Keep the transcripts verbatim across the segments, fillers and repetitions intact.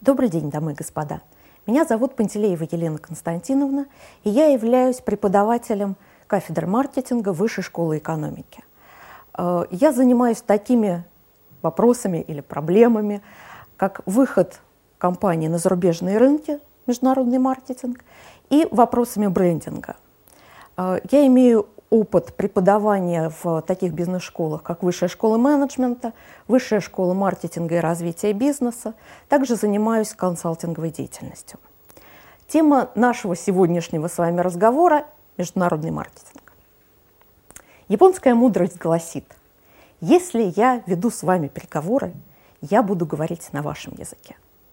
Добрый день, дамы и господа. Меня зовут Пантелеева Елена Константиновна, и я являюсь преподавателем кафедры маркетинга Высшей школы экономики. Я занимаюсь такими вопросами или проблемами, как выход компании на зарубежные рынки, международный маркетинг, и вопросами брендинга. Я имею опыт преподавания в таких бизнес-школах, как Высшая школа менеджмента, Высшая школа маркетинга и развития бизнеса. Также занимаюсь консалтинговой деятельностью. Тема нашего сегодняшнего с вами разговора – международный маркетинг. Японская мудрость гласит: если я веду с вами переговоры, я буду говорить на вашем языке.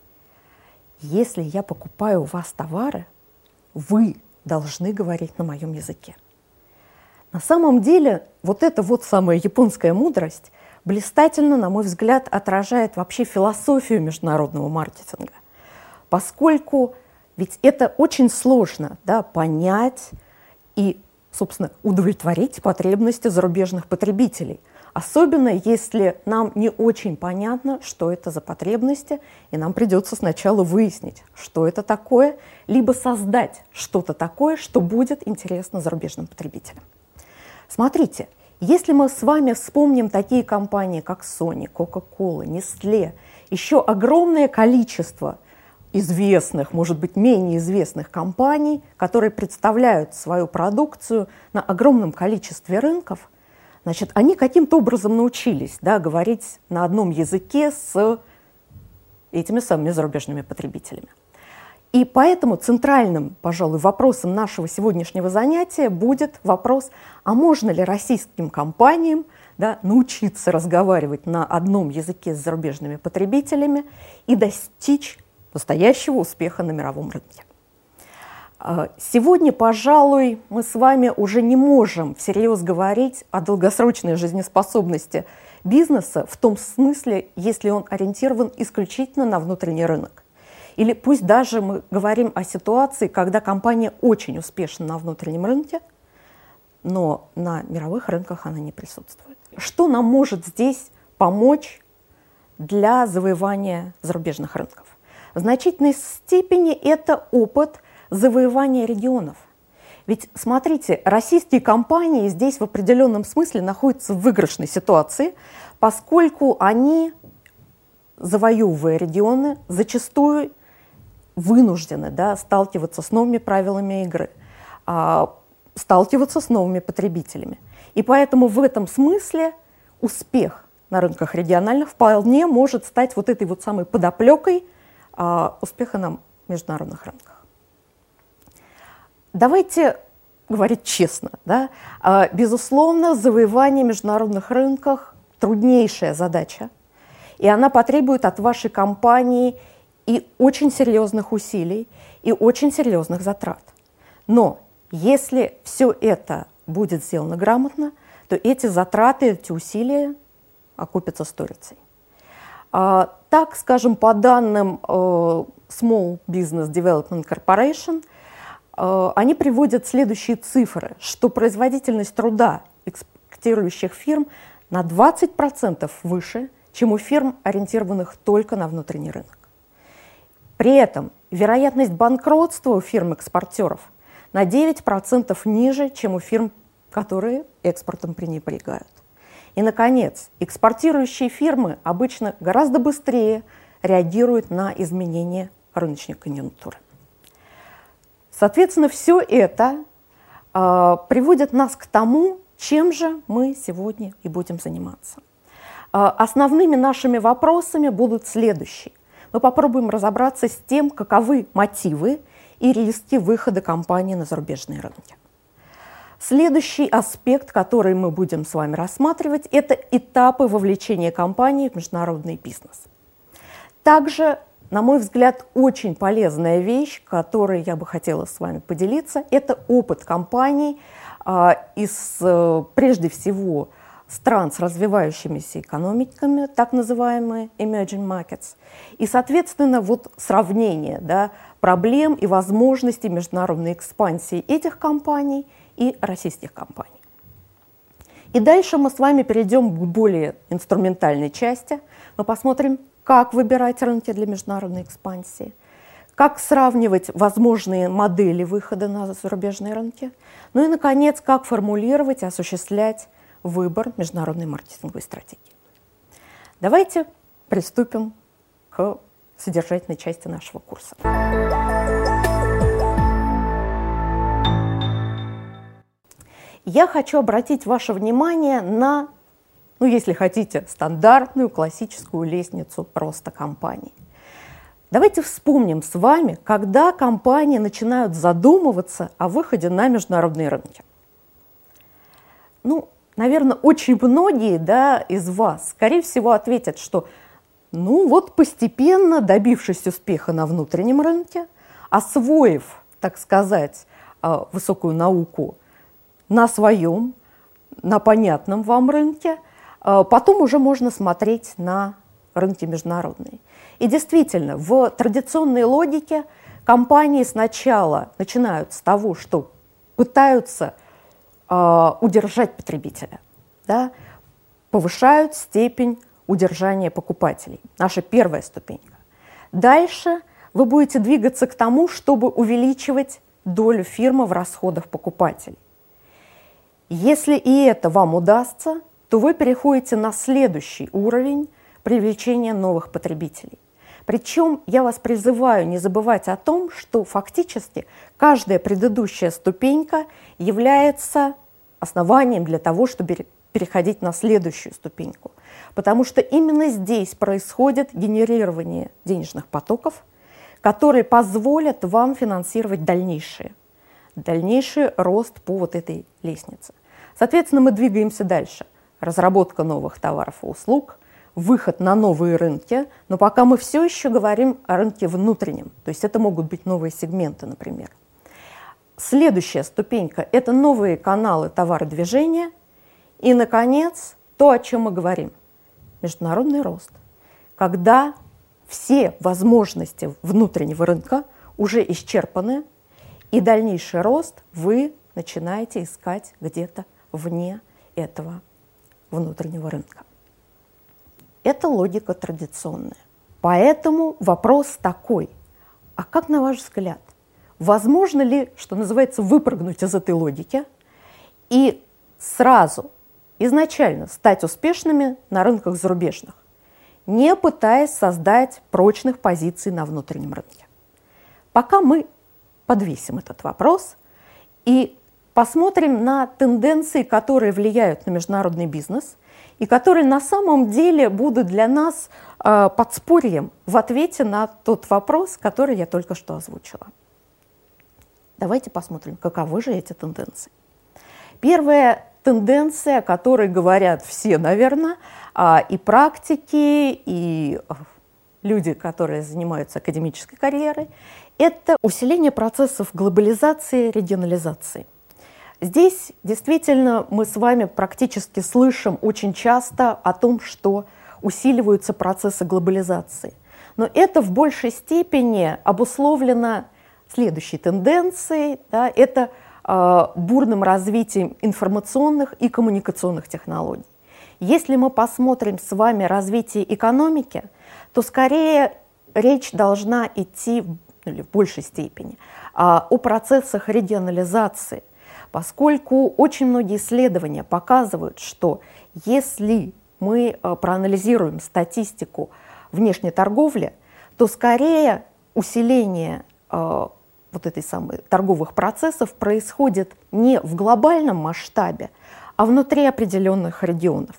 Если я покупаю у вас товары, вы должны говорить на моем языке. На самом деле, вот эта вот самая японская мудрость блистательно, на мой взгляд, отражает вообще философию международного маркетинга, поскольку ведь это очень сложно, да, понять и, собственно, удовлетворить потребности зарубежных потребителей, особенно если нам не очень понятно, что это за потребности, и нам придется сначала выяснить, что это такое, либо создать что-то такое, что будет интересно зарубежным потребителям. Смотрите, если мы с вами вспомним такие компании, как Sony, Coca-Cola, Nestle, еще огромное количество известных, может быть, менее известных компаний, которые представляют свою продукцию на огромном количестве рынков, значит, они каким-то образом научились, да, говорить на одном языке с этими самыми зарубежными потребителями. И поэтому центральным, пожалуй, вопросом нашего сегодняшнего занятия будет вопрос, а можно ли российским компаниям, да, научиться разговаривать на одном языке с зарубежными потребителями и достичь настоящего успеха на мировом рынке. Сегодня, пожалуй, мы с вами уже не можем всерьез говорить о долгосрочной жизнеспособности бизнеса в том смысле, если он ориентирован исключительно на внутренний рынок. Или пусть даже мы говорим о ситуации, когда компания очень успешна на внутреннем рынке, но на мировых рынках она не присутствует. Что нам может здесь помочь для завоевания зарубежных рынков? В значительной степени это опыт завоевания регионов. Ведь, смотрите, российские компании здесь в определенном смысле находятся в выигрышной ситуации, поскольку они, завоевывая регионы, зачастую вынуждены, да, сталкиваться с новыми правилами игры, а, сталкиваться с новыми потребителями. И поэтому в этом смысле успех на рынках региональных вполне может стать вот этой вот самой подоплекой а, успеха на международных рынках. Давайте говорить честно, да? а, безусловно, завоевание международных рынков – труднейшая задача, и она потребует от вашей компании и очень серьезных усилий, и очень серьезных затрат. Но если все это будет сделано грамотно, то эти затраты, эти усилия окупятся сторицей. А, так, скажем, по данным э, Small Business Development Corporation, э, они приводят следующие цифры, что производительность труда экспортирующих фирм на двадцать процентов выше, чем у фирм, ориентированных только на внутренний рынок. При этом вероятность банкротства у фирм-экспортеров на девять процентов ниже, чем у фирм, которые экспортом пренебрегают. И, наконец, экспортирующие фирмы обычно гораздо быстрее реагируют на изменения рыночной конъюнктуры. Соответственно, все это э, приводит нас к тому, чем же мы сегодня и будем заниматься. Э, основными нашими вопросами будут следующие. Мы попробуем разобраться с тем, каковы мотивы и риски выхода компании на зарубежные рынки. Следующий аспект, который мы будем с вами рассматривать, это этапы вовлечения компании в международный бизнес. Также, на мой взгляд, очень полезная вещь, которой я бы хотела с вами поделиться, это опыт компаний а, из, прежде всего, стран с развивающимися экономиками, так называемые emerging markets, и, соответственно, вот сравнение, да, проблем и возможностей международной экспансии этих компаний и российских компаний. И дальше мы с вами перейдем к более инструментальной части. Мы посмотрим, как выбирать рынки для международной экспансии, как сравнивать возможные модели выхода на зарубежные рынки, ну и, наконец, как формулировать и осуществлять выбор международной маркетинговой стратегии. Давайте приступим к содержательной части нашего курса. Я хочу обратить ваше внимание на, ну, если хотите, стандартную классическую лестницу роста компаний. Давайте вспомним с вами, когда компании начинают задумываться о выходе на международные рынки. Ну, наверное, очень многие, да, из вас, скорее всего, ответят, что ну вот постепенно, добившись успеха на внутреннем рынке, освоив, так сказать, высокую науку на своем, на понятном вам рынке, потом уже можно смотреть на рынки международные. И действительно, в традиционной логике компании сначала начинают с того, что пытаются э, удержать потребителя, да, повышают степень удержания покупателей. Наша первая ступенька. Дальше вы будете двигаться к тому, чтобы увеличивать долю фирмы в расходах покупателей. Если и это вам удастся, то вы переходите на следующий уровень привлечения новых потребителей. Причем я вас призываю не забывать о том, что фактически каждая предыдущая ступенька является основанием для того, чтобы переходить на следующую ступеньку. Потому что именно здесь происходит генерирование денежных потоков, которые позволят вам финансировать дальнейшие, дальнейший рост по вот этой лестнице. Соответственно, мы двигаемся дальше. Разработка новых товаров и услуг, выход на новые рынки, но пока мы все еще говорим о рынке внутреннем, то есть это могут быть новые сегменты, например. Следующая ступенька – это новые каналы товародвижения. И, наконец, то, о чем мы говорим – международный рост, когда все возможности внутреннего рынка уже исчерпаны, и дальнейший рост вы начинаете искать где-то вне этого внутреннего рынка. Это логика традиционная. Поэтому вопрос такой, а как, на ваш взгляд, возможно ли, что называется, выпрыгнуть из этой логики и сразу, изначально стать успешными на рынках зарубежных, не пытаясь создать прочных позиций на внутреннем рынке? Пока мы подвесим этот вопрос и посмотрим на тенденции, которые влияют на международный бизнес и которые на самом деле будут для нас э, подспорьем в ответе на тот вопрос, который я только что озвучила. Давайте посмотрим, каковы же эти тенденции. Первая тенденция, о которой говорят все, наверное, э, и практики, и э, люди, которые занимаются академической карьерой, это усиление процессов глобализации и регионализации. Здесь действительно мы с вами практически слышим очень часто о том, что усиливаются процессы глобализации. Но это в большей степени обусловлено следующей тенденцией, да, это э, бурным развитием информационных и коммуникационных технологий. Если мы посмотрим с вами развитие экономики, то скорее речь должна идти или в большей степени а, о процессах регионализации, поскольку очень многие исследования показывают, что если мы а, проанализируем статистику внешней торговли, то скорее усиление а, вот этой самой торговых процессов происходит не в глобальном масштабе, а внутри определенных регионов.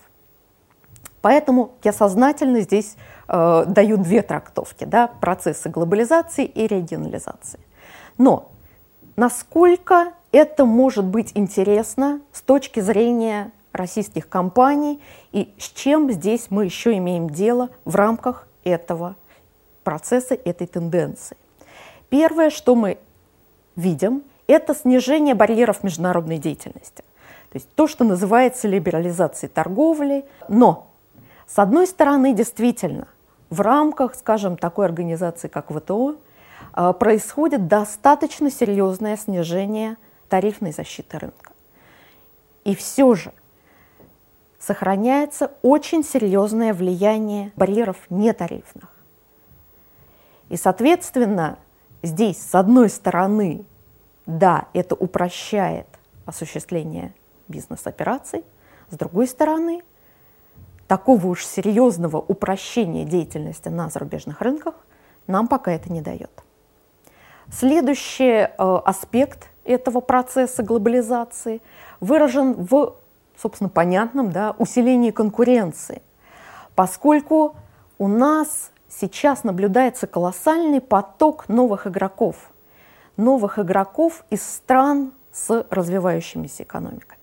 Поэтому я сознательно здесь э, даю две трактовки, да, процессы глобализации и регионализации. Но насколько это может быть интересно с точки зрения российских компаний и с чем здесь мы еще имеем дело в рамках этого процесса, этой тенденции? Первое, что мы видим, это снижение барьеров международной деятельности. То есть то, что называется либерализацией торговли, но с одной стороны, действительно, в рамках, скажем, такой организации, как вэ тэ о, происходит достаточно серьезное снижение тарифной защиты рынка. И все же сохраняется очень серьезное влияние барьеров нетарифных. И, соответственно, здесь, с одной стороны, да, это упрощает осуществление бизнес-операций, с другой стороны, такого уж серьезного упрощения деятельности на зарубежных рынках нам пока это не дает. Следующий э, аспект этого процесса глобализации выражен в, собственно, понятном, да, усилении конкуренции, поскольку у нас сейчас наблюдается колоссальный поток новых игроков, новых игроков из стран с развивающимися экономиками.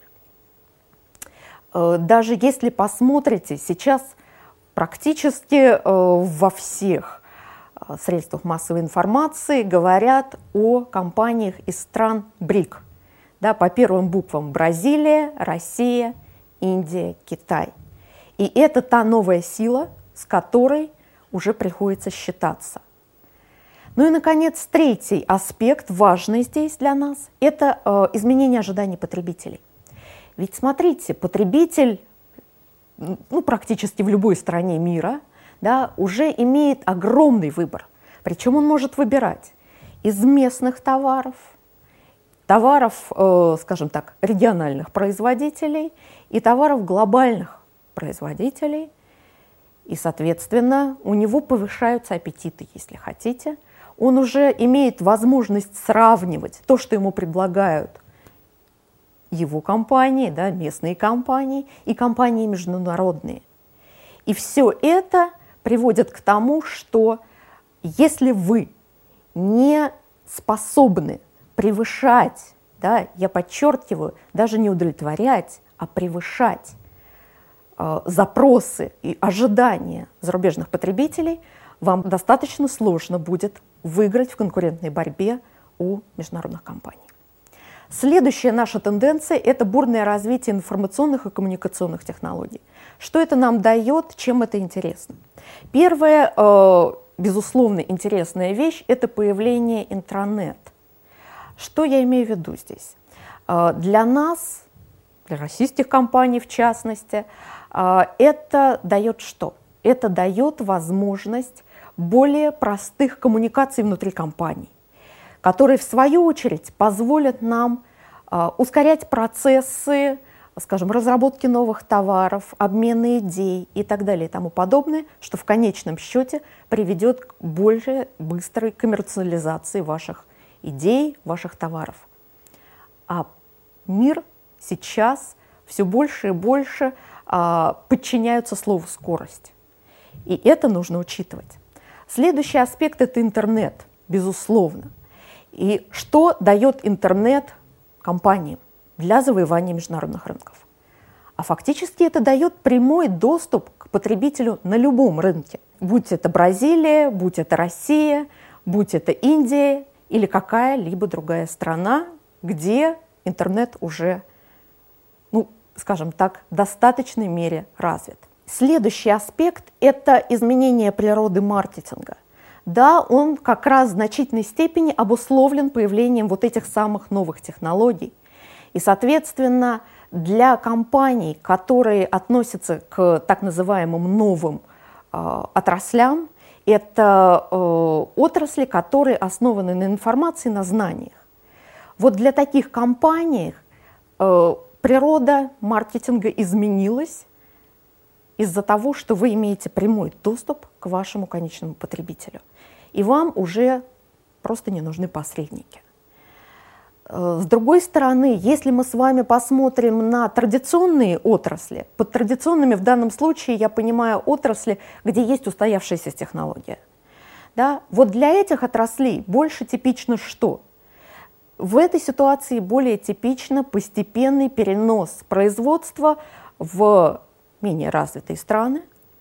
Э, даже если посмотрите, сейчас практически э, во всех средствах массовой информации говорят о компаниях из стран БРИК. Да, по первым буквам: Бразилия, Россия, Индия, Китай. И это та новая сила, с которой уже приходится считаться. Ну и, наконец, третий аспект, важный здесь для нас, это э, изменение ожиданий потребителей. Ведь смотрите, потребитель, ну, практически в любой стране мира, да, уже имеет огромный выбор. Причем он может выбирать из местных товаров, товаров, э, скажем так, региональных производителей и товаров глобальных производителей. И, соответственно, у него повышаются аппетиты, если хотите. Он уже имеет возможность сравнивать то, что ему предлагают его компании, да, местные компании и компании международные. И все это приводит к тому, что если вы не способны превышать, да, я подчеркиваю, даже не удовлетворять, а превышать э, запросы и ожидания зарубежных потребителей, вам достаточно сложно будет выиграть в конкурентной борьбе у международных компаний. Следующая наша тенденция – это бурное развитие информационных и коммуникационных технологий. Что это нам дает, чем это интересно? Первая, э, безусловно, интересная вещь – это появление интранет. Что я имею в виду здесь? Э, для нас, для российских компаний в частности, э, это дает что? Это дает возможность более простых коммуникаций внутри компаний, которые, в свою очередь, позволят нам э, ускорять процессы, скажем, разработки новых товаров, обмена идей и так далее и тому подобное, что в конечном счете приведет к более быстрой коммерциализации ваших идей, ваших товаров. А мир сейчас все больше и больше э, подчиняются слову «скорость». И это нужно учитывать. Следующий аспект – это интернет, безусловно. И что дает интернет компаниям для завоевания международных рынков? А фактически это дает прямой доступ к потребителю на любом рынке. Будь это Бразилия, будь это Россия, будь это Индия или какая-либо другая страна, где интернет уже, ну, скажем так, в достаточной мере развит. Следующий аспект – это изменение природы маркетинга. Да, он как раз в значительной степени обусловлен появлением вот этих самых новых технологий. И, соответственно, для компаний, которые относятся к так называемым новым э, отраслям, это э, отрасли, которые основаны на информации, на знаниях. Вот для таких компаний э, природа маркетинга изменилась из-за того, что вы имеете прямой доступ к вашему конечному потребителю. И вам уже просто не нужны посредники. С другой стороны, если мы с вами посмотрим на традиционные отрасли, под традиционными в данном случае я понимаю отрасли, где есть устоявшаяся технология. Да? Вот для этих отраслей больше типично что? В этой ситуации более типично постепенный перенос производства в менее развитые страны,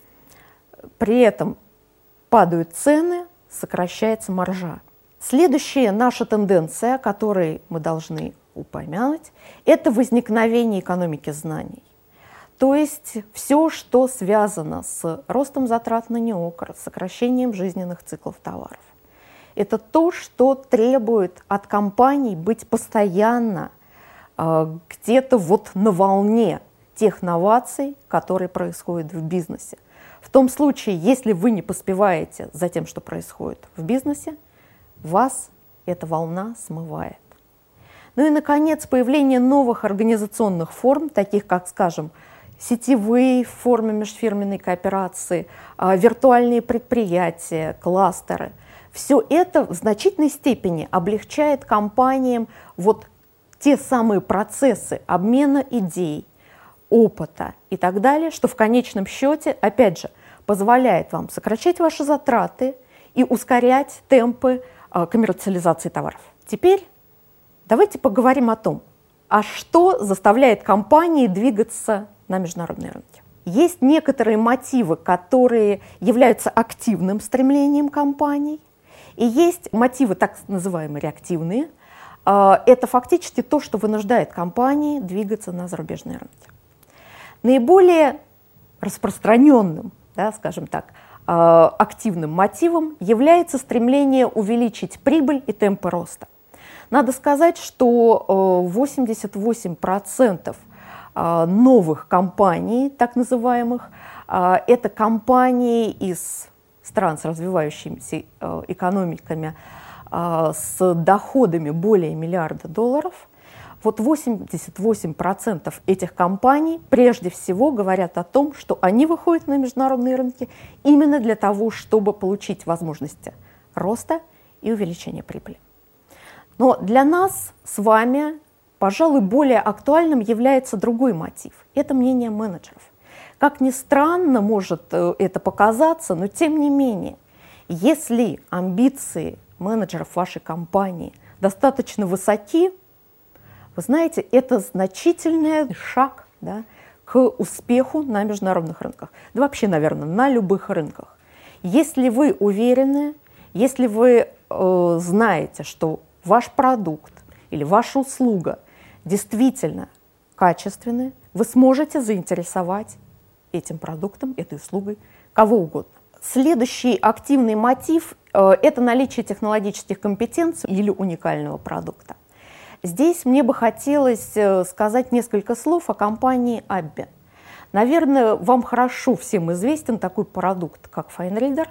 при этом падают цены, сокращается маржа. Следующая наша тенденция, о которой мы должны упомянуть, это возникновение экономики знаний. То есть все, что связано с ростом затрат на неокр, сокращением жизненных циклов товаров. Это то, что требует от компаний быть постоянно э, где-то вот на волне тех новаций, которые происходят в бизнесе. В том случае, если вы не поспеваете за тем, что происходит в бизнесе, вас эта волна смывает. Ну и, наконец, появление новых организационных форм, таких как, скажем, сетевые формы межфирменной кооперации, виртуальные предприятия, кластеры. Все это в значительной степени облегчает компаниям вот те самые процессы обмена идей, опыта и так далее, что в конечном счете, опять же, позволяет вам сокращать ваши затраты и ускорять темпы коммерциализации товаров. Теперь давайте поговорим о том, а что заставляет компании двигаться на международные рынки. Есть некоторые мотивы, которые являются активным стремлением компаний, и есть мотивы так называемые реактивные. Это фактически то, что вынуждает компании двигаться на зарубежные рынки. Наиболее распространенным, да, скажем так, активным мотивом является стремление увеличить прибыль и темпы роста. Надо сказать, что восемьдесят восемь процентов новых компаний, так называемых, это компании из стран с развивающимися экономиками с доходами более миллиарда долларов. Вот восемьдесят восемь процентов этих компаний прежде всего говорят о том, что они выходят на международные рынки именно для того, чтобы получить возможности роста и увеличения прибыли. Но для нас с вами, пожалуй, более актуальным является другой мотив. Это мнение менеджеров. Как ни странно может это показаться, но тем не менее, если амбиции менеджеров вашей компании достаточно высоки, вы знаете, это значительный шаг, да, к успеху на международных рынках. Да вообще, наверное, на любых рынках. Если вы уверены, если вы э, знаете, что ваш продукт или ваша услуга действительно качественны, вы сможете заинтересовать этим продуктом, этой услугой кого угодно. Следующий активный мотив э, – это наличие технологических компетенций или уникального продукта. Здесь мне бы хотелось сказать несколько слов о компании Абби. Наверное, вам хорошо всем известен такой продукт, как FineReader.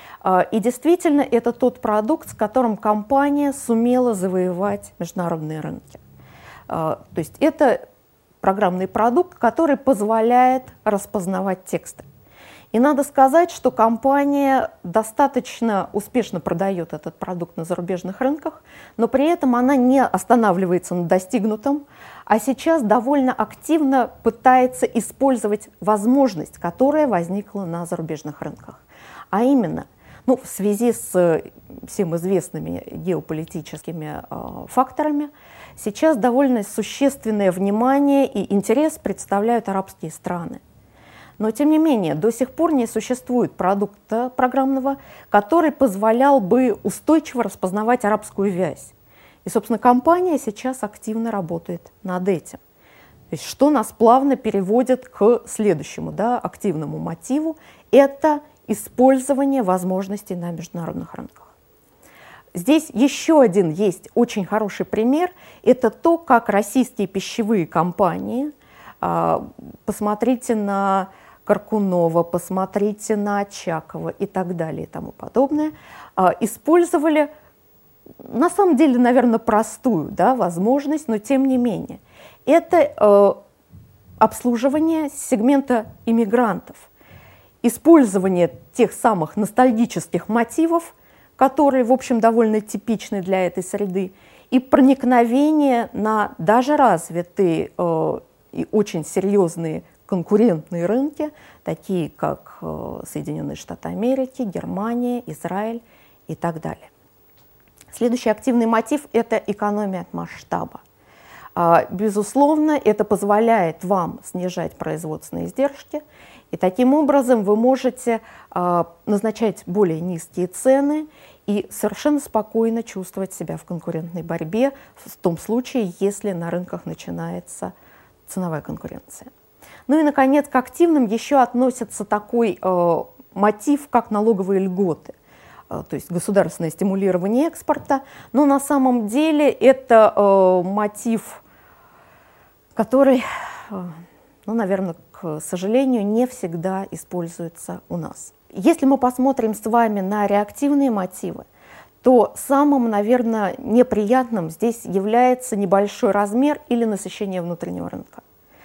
И действительно, это тот продукт, с которым компания сумела завоевать международные рынки. То есть это программный продукт, который позволяет распознавать тексты. И надо сказать, что компания достаточно успешно продает этот продукт на зарубежных рынках, но при этом она не останавливается на достигнутом, а сейчас довольно активно пытается использовать возможность, которая возникла на зарубежных рынках. А именно, ну, в связи с всем известными геополитическими э, факторами, сейчас довольно существенное внимание и интерес представляют арабские страны. Но, тем не менее, до сих пор не существует продукта программного, который позволял бы устойчиво распознавать арабскую вязь. И, собственно, компания сейчас активно работает над этим. То есть, что нас плавно переводит к следующему, да, активному мотиву – это использование возможностей на международных рынках. Здесь еще один есть очень хороший пример – это то, как российские пищевые компании, посмотрите на Каркунова, посмотрите на Очакова и так далее и тому подобное, использовали, на самом деле, наверное, простую, да, возможность, но тем не менее. Это обслуживание сегмента иммигрантов, использование тех самых ностальгических мотивов, которые, в общем, довольно типичны для этой среды, и проникновение на даже развитые и очень серьезные конкурентные рынки, такие как Соединенные Штаты Америки, Германия, Израиль и так далее. Следующий активный мотив – это экономия от масштаба. Безусловно, это позволяет вам снижать производственные издержки, и таким образом вы можете назначать более низкие цены и совершенно спокойно чувствовать себя в конкурентной борьбе в том случае, если на рынках начинается ценовая конкуренция. Ну и, наконец, к активным еще относится такой э, мотив, как налоговые льготы, э, то есть государственное стимулирование экспорта. Но на самом деле это э, мотив, который э, но, наверное, к сожалению, не всегда используется у нас. Если мы посмотрим с вами на реактивные мотивы, то самым, наверное, неприятным здесь является небольшой размер или насыщение внутреннего рынка.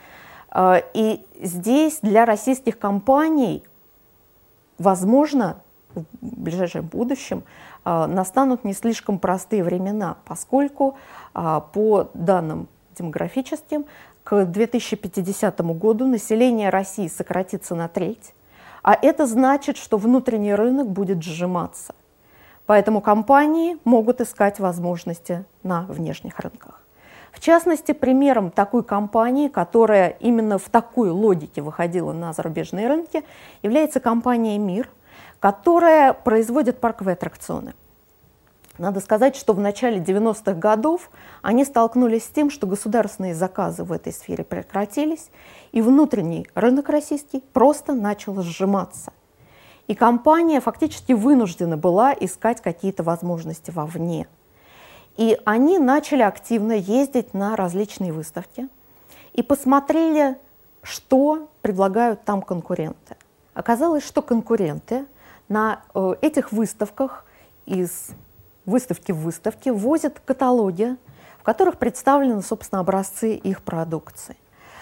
И здесь для российских компаний, возможно, в ближайшем будущем настанут не слишком простые времена, поскольку по данным демографическим к две тысячи пятидесятому году население России сократится на треть, а это значит, что внутренний рынок будет сжиматься. Поэтому компании могут искать возможности на внешних рынках. В частности, примером такой компании, которая именно в такой логике выходила на зарубежные рынки, является компания «Мир», которая производит парковые аттракционы. Надо сказать, что в начале девяностых годов они столкнулись с тем, что государственные заказы в этой сфере прекратились, и внутренний рынок российский просто начал сжиматься. И компания фактически вынуждена была искать какие-то возможности вовне. И они начали активно ездить на различные выставки и посмотрели, что предлагают там конкуренты. Оказалось, что конкуренты на э, этих выставках из выставки в выставке возят каталоги, в которых представлены, собственно, образцы их продукции.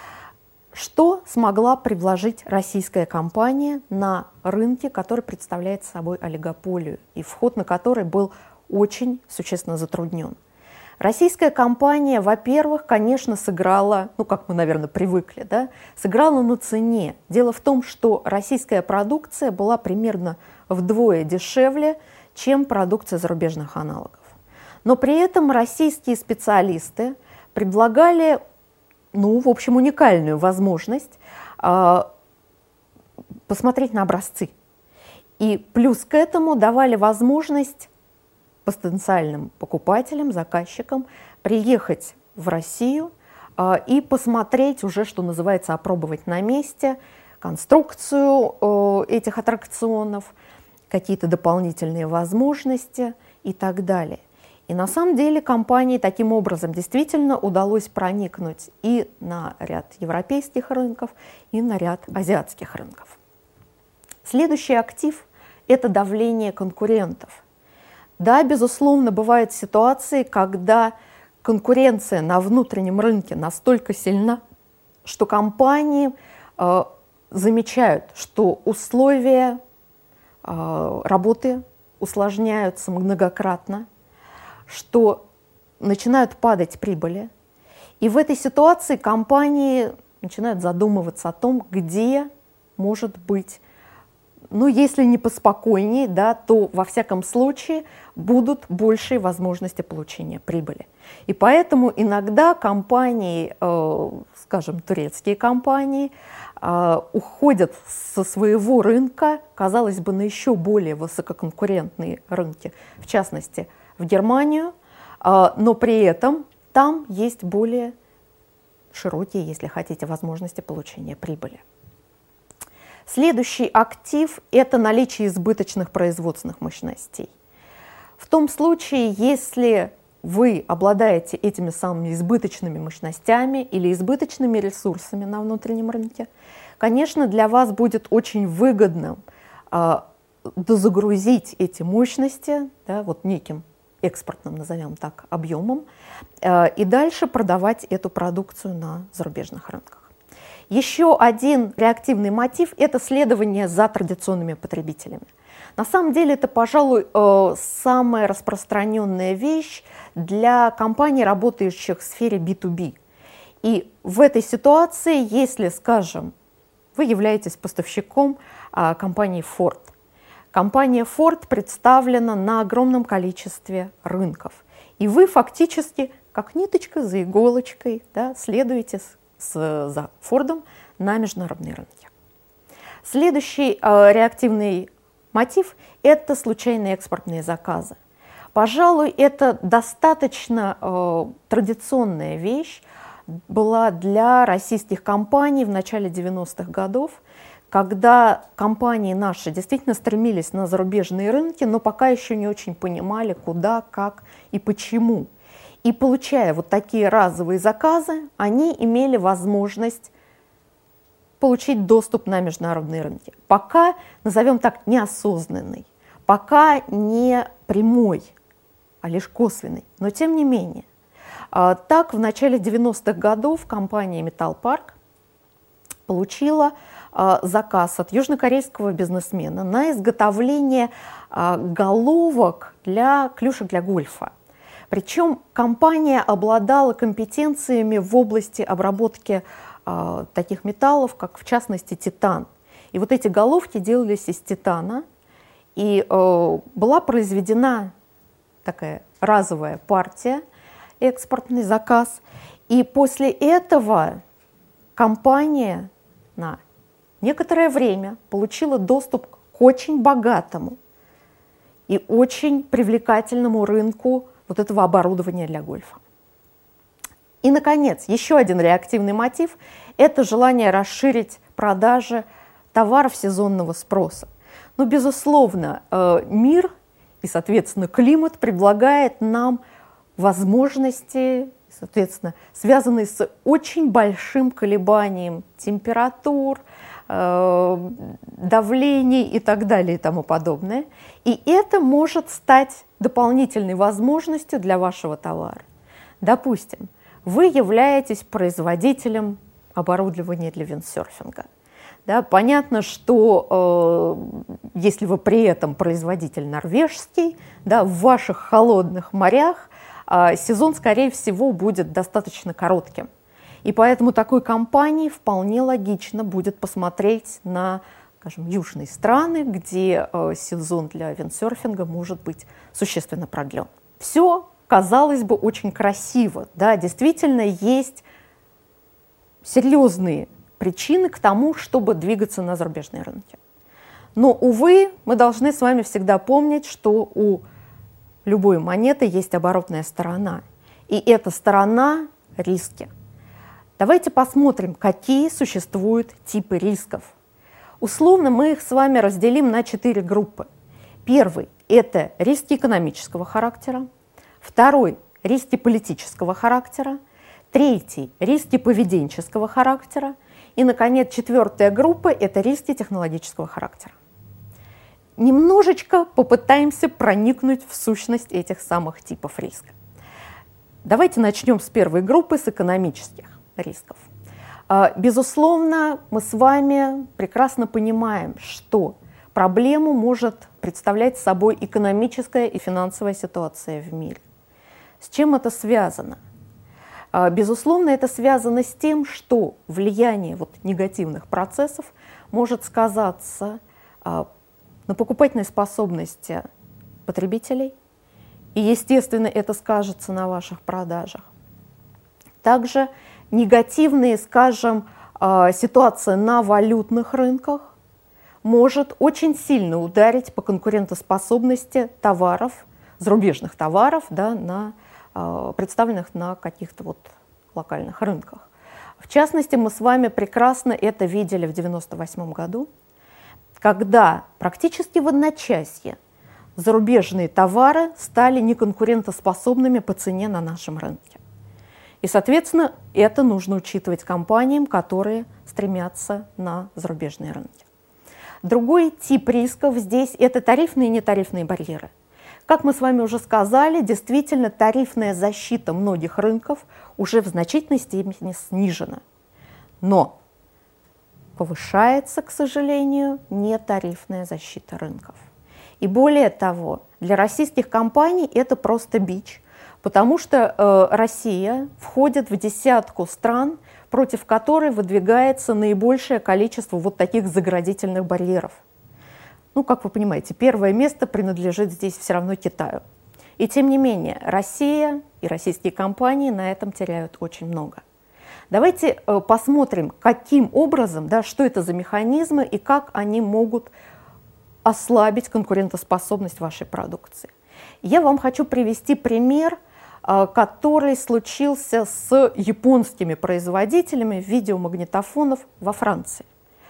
Что смогла предложить российская компания на рынке, который представляет собой олигополию, и вход на который был очень существенно затруднен? Российская компания, во-первых, конечно, сыграла, ну, как мы, наверное, привыкли, да, сыграла на цене. Дело в том, что российская продукция была примерно вдвое дешевле, чем продукция зарубежных аналогов. Но при этом российские специалисты предлагали, ну, в общем, уникальную возможность э, посмотреть на образцы. И плюс к этому давали возможность потенциальным покупателям, заказчикам приехать в Россию э, и посмотреть уже, что называется, опробовать на месте конструкцию э, этих аттракционов, какие-то дополнительные возможности и так далее. И на самом деле компании таким образом действительно удалось проникнуть и на ряд европейских рынков, и на ряд азиатских рынков. Следующий актив – это давление конкурентов. Да, безусловно, бывают ситуации, когда конкуренция на внутреннем рынке настолько сильна, что компании э, замечают, что условия э, работы усложняются многократно, что начинают падать прибыли. И в этой ситуации компании начинают задумываться о том, где может быть, ну, если не поспокойнее, да, то во всяком случае будут большие возможности получения прибыли. И поэтому иногда компании, э, скажем, турецкие компании, э, уходят со своего рынка, казалось бы, на еще более высококонкурентные рынки, в частности, в Германию, э, но при этом там есть более широкие, если хотите, возможности получения прибыли. Следующий актив – это наличие избыточных производственных мощностей. В том случае, если вы обладаете этими самыми избыточными мощностями или избыточными ресурсами на внутреннем рынке, конечно, для вас будет очень выгодно э, дозагрузить эти мощности, да, вот неким экспортным, назовем так, объемом, э, и дальше продавать эту продукцию на зарубежных рынках. Еще один реактивный мотив – это следование за традиционными потребителями. На самом деле это, пожалуй, э, самая распространенная вещь для компаний, работающих в сфере би ту би. И в этой ситуации, если, скажем, вы являетесь поставщиком э, компании Ford, компания Ford представлена на огромном количестве рынков, и вы фактически, как ниточка за иголочкой, да, следуете с С, за Фордом на международные рынки. Следующий э, реактивный мотив – это случайные экспортные заказы. Пожалуй, это достаточно э, традиционная вещь была для российских компаний в начале девяностых годов, когда компании наши действительно стремились на зарубежные рынки, но пока еще не очень понимали, куда, как и почему. И получая вот такие разовые заказы, они имели возможность получить доступ на международные рынки. Пока, назовем так, неосознанный, пока не прямой, а лишь косвенный, но тем не менее. Так, в начале девяностых годов компания «Металлпарк» получила заказ от южнокорейского бизнесмена на изготовление головок для клюшек для гольфа. Причем компания обладала компетенциями в области обработки э, таких металлов, как в частности титан. И вот эти головки делались из титана, и э, была произведена такая разовая партия, экспортный заказ. И после этого компания на некоторое время получила доступ к очень богатому и очень привлекательному рынку вот этого оборудования для гольфа. И, наконец, еще один реактивный мотив – это желание расширить продажи товаров сезонного спроса. Но, безусловно, мир и, соответственно, климат предлагает нам возможности, соответственно, связанные с очень большим колебанием температур, давлений и так далее и тому подобное. И это может стать дополнительной возможностью для вашего товара. Допустим, вы являетесь производителем оборудования для виндсерфинга. Да, понятно, что э, если вы при этом производитель норвежский, да, в ваших холодных морях э, сезон, скорее всего, будет достаточно коротким. И поэтому такой компании вполне логично будет посмотреть на, скажем, южные страны, где э, сезон для виндсерфинга может быть существенно продлен. Все, казалось бы, очень красиво. Да? Действительно, есть серьезные причины к тому, чтобы двигаться на зарубежные рынки. Но, увы, мы должны с вами всегда помнить, что у любой монеты есть оборотная сторона. И эта сторона – риски. Давайте посмотрим, какие существуют типы рисков. Условно мы их с вами разделим на четыре группы. Первый – это риски экономического характера. Второй – риски политического характера. Третий – риски поведенческого характера. И, наконец, четвертая группа – это риски технологического характера. Немножечко попытаемся проникнуть в сущность этих самых типов риска. Давайте начнем с первой группы, с экономических рисков. Безусловно, мы с вами прекрасно понимаем, что проблему может представлять собой экономическая и финансовая ситуация в мире. С чем это связано? Безусловно, это связано с тем, что влияние вот негативных процессов может сказаться на покупательной способности потребителей, и, естественно, это скажется на ваших продажах. Также негативная, скажем, ситуация на валютных рынках может очень сильно ударить по конкурентоспособности товаров, зарубежных товаров, да, на, представленных на каких-то вот локальных рынках. В частности, мы с вами прекрасно это видели в девяносто восьмом году, когда практически в одночасье зарубежные товары стали неконкурентоспособными по цене на нашем рынке. И, соответственно, это нужно учитывать компаниям, которые стремятся на зарубежные рынки. Другой тип рисков здесь – это тарифные и нетарифные барьеры. Как мы с вами уже сказали, действительно, тарифная защита многих рынков уже в значительной степени снижена. Но повышается, к сожалению, нетарифная защита рынков. И более того, для российских компаний это просто бич, потому что э, Россия входит в десятку стран, против которой выдвигается наибольшее количество вот таких заградительных барьеров. Ну, как вы понимаете, первое место принадлежит здесь все равно Китаю. И тем не менее, Россия и российские компании на этом теряют очень много. Давайте э, посмотрим, каким образом, да, что это за механизмы и как они могут ослабить конкурентоспособность вашей продукции. Я вам хочу привести пример, который случился с японскими производителями видеомагнитофонов во Франции.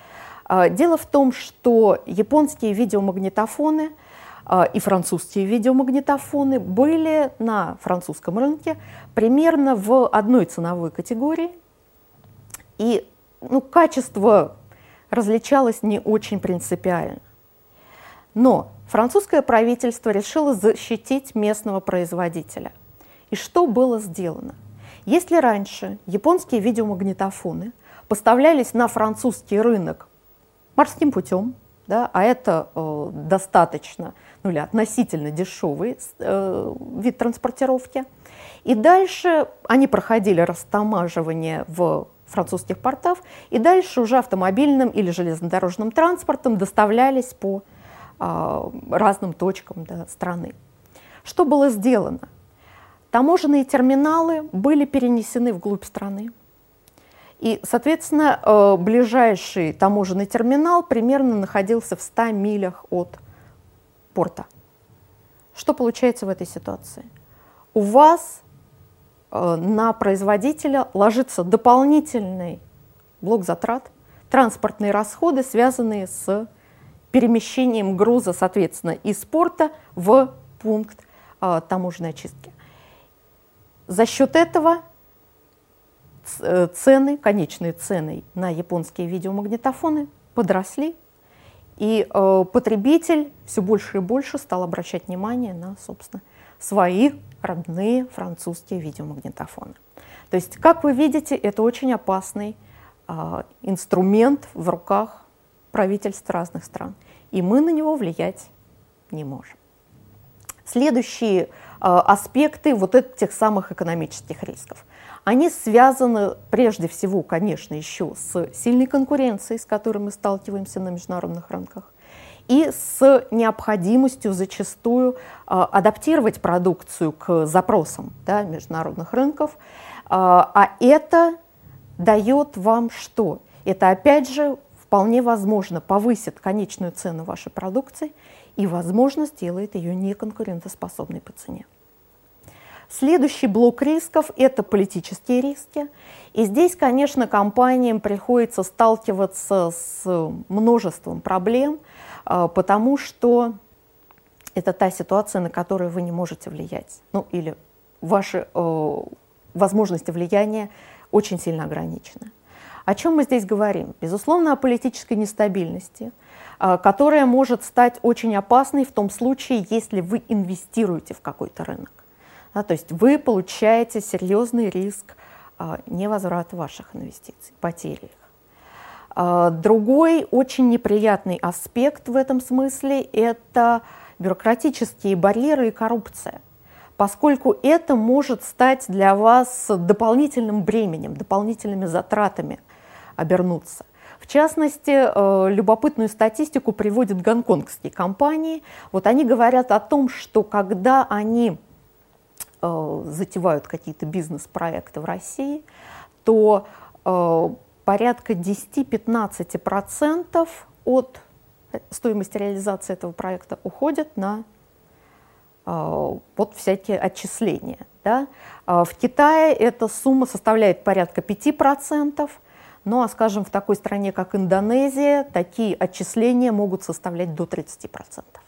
Дело в том, что японские видеомагнитофоны и французские видеомагнитофоны были на французском рынке примерно в одной ценовой категории. И ну, качество различалась не очень принципиально. Но французское правительство решило защитить местного производителя. И что было сделано? Если раньше японские видеомагнитофоны поставлялись на французский рынок морским путем, да, а это э, достаточно, ну или относительно дешевый э, вид транспортировки, и дальше они проходили растамаживание в французских портах, и дальше уже автомобильным или железнодорожным транспортом доставлялись по э, разным точкам, да, страны. Что было сделано? Таможенные терминалы были перенесены вглубь страны. И, соответственно, ближайший таможенный терминал примерно находился в ста милях от порта. Что получается в этой ситуации? У вас на производителя ложится дополнительный блок затрат, транспортные расходы, связанные с перемещением груза, соответственно, из порта в пункт таможенной очистки. За счет этого цены, конечные цены на японские видеомагнитофоны подросли, и э, потребитель все больше и больше стал обращать внимание на, собственно, свои родные французские видеомагнитофоны. То есть, как вы видите, это очень опасный э, инструмент в руках правительств разных стран, и мы на него влиять не можем. Следующие э, аспекты вот этих самых экономических рисков. Они связаны прежде всего, конечно, еще с сильной конкуренцией, с которой мы сталкиваемся на международных рынках, и с необходимостью зачастую э, адаптировать продукцию к запросам, да, международных рынков. Э, а это дает вам что? Это, опять же, вполне возможно повысит конечную цену вашей продукции и, возможно, сделает ее неконкурентоспособной по цене. Следующий блок рисков – это политические риски. И здесь, конечно, компаниям приходится сталкиваться с множеством проблем, потому что это та ситуация, на которую вы не можете влиять. Ну, или ваши э, возможности влияния очень сильно ограничены. О чем мы здесь говорим? Безусловно, о политической нестабильности, э, которая может стать очень опасной в том случае, если вы инвестируете в какой-то рынок. Да, то есть вы получаете серьезный риск а, невозврата ваших инвестиций, потери их. А, другой очень неприятный аспект в этом смысле – это бюрократические барьеры и коррупция, поскольку это может стать для вас дополнительным бременем, дополнительными затратами обернуться. В частности, любопытную статистику приводят гонконгские компании. Вот они говорят о том, что когда они затевают какие-то бизнес-проекты в России, то э, порядка десять-пятнадцать процентов от стоимости реализации этого проекта уходят на э, вот всякие отчисления. Да? В Китае эта сумма составляет порядка пяти процентов, ну а, скажем, в такой стране, как Индонезия, такие отчисления могут составлять до тридцати процентов.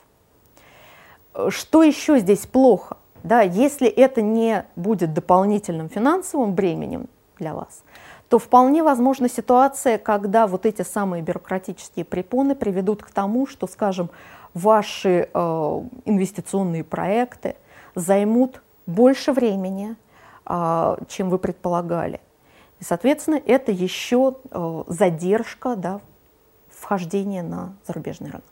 Что еще здесь плохо? Да, если это не будет дополнительным финансовым бременем для вас, то вполне возможна ситуация, когда вот эти самые бюрократические препоны приведут к тому, что, скажем, ваши э, инвестиционные проекты займут больше времени, э, чем вы предполагали. И, соответственно, это еще э, задержка, да, вхождения на зарубежный рынок.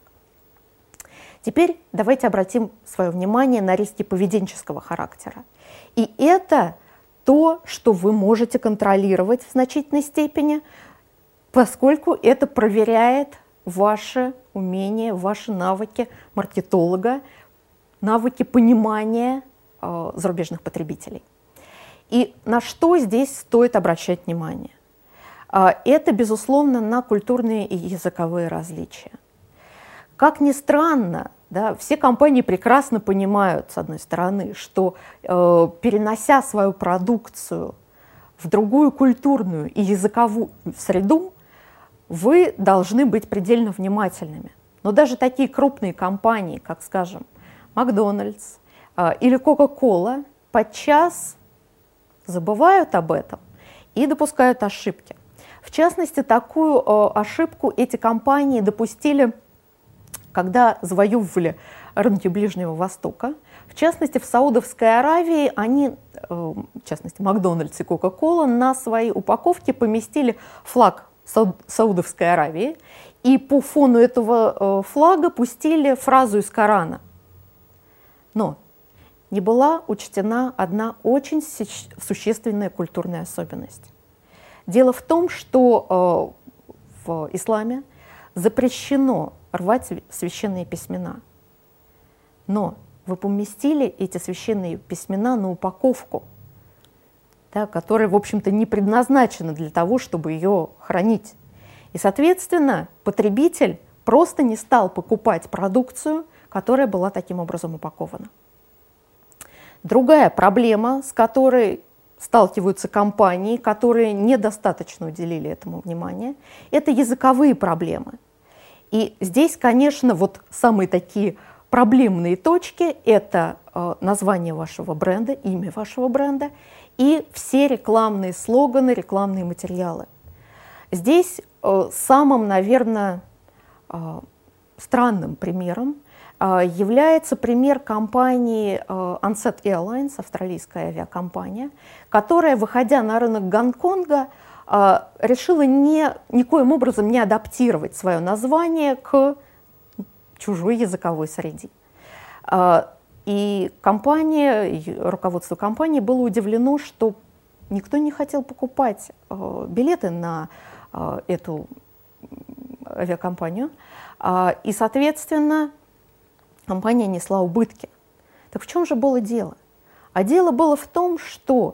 Теперь давайте обратим свое внимание на риски поведенческого характера. И это то, что вы можете контролировать в значительной степени, поскольку это проверяет ваше умение, ваши навыки маркетолога, навыки понимания э, зарубежных потребителей. И на что здесь стоит обращать внимание? Э, это, безусловно, на культурные и языковые различия. Как ни странно, да, все компании прекрасно понимают, с одной стороны, что э, перенося свою продукцию в другую культурную и языковую среду, вы должны быть предельно внимательными. Но даже такие крупные компании, как, скажем, Макдональдс э, или Кока-Кола, подчас забывают об этом и допускают ошибки. В частности, такую э, ошибку эти компании допустили, когда завоевывали рынки Ближнего Востока. В частности, в Саудовской Аравии они, э, в частности, Макдональдс и Кока-Кола, на своей упаковке поместили флаг Сау- Саудовской Аравии, и по фону этого э, флага пустили фразу из Корана. Но не была учтена одна очень существенная культурная особенность. Дело в том, что э, в исламе запрещено рвать священные письмена. Но вы поместили эти священные письмена на упаковку, да, которая, в общем-то, не предназначена для того, чтобы ее хранить. И, соответственно, потребитель просто не стал покупать продукцию, которая была таким образом упакована. Другая проблема, с которой сталкиваются компании, которые недостаточно уделили этому внимания, это языковые проблемы. И здесь, конечно, вот самые такие проблемные точки – это э, название вашего бренда, имя вашего бренда и все рекламные слоганы, рекламные материалы. Здесь э, самым, наверное, э, странным примером э, является пример компании э, Ansett Airlines, австралийская авиакомпания, которая, выходя на рынок Гонконга, э, решила не, никоим образом не адаптировать свое название к чужой языковой среде. Э, и компания, руководство компании было удивлено, что никто не хотел покупать э, билеты на эту авиакомпанию, и, соответственно, компания несла убытки. Так в чем же было дело? А дело было в том, что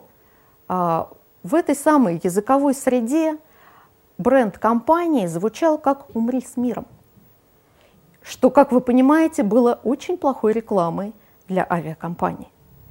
в этой самой языковой среде бренд компании звучал как «Умри с миром», что, как вы понимаете, было очень плохой рекламой для авиакомпании.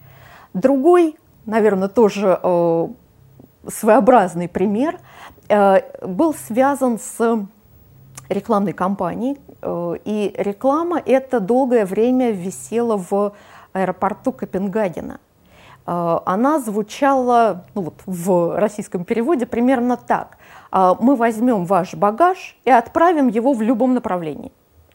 Другой, наверное, тоже э, своеобразный пример э, был связан с рекламной кампанией, э, и реклама эта долгое время висела в аэропорту Копенгагена. Э, она звучала, ну вот, в российском переводе примерно так: э, мы возьмем ваш багаж и отправим его в любом направлении.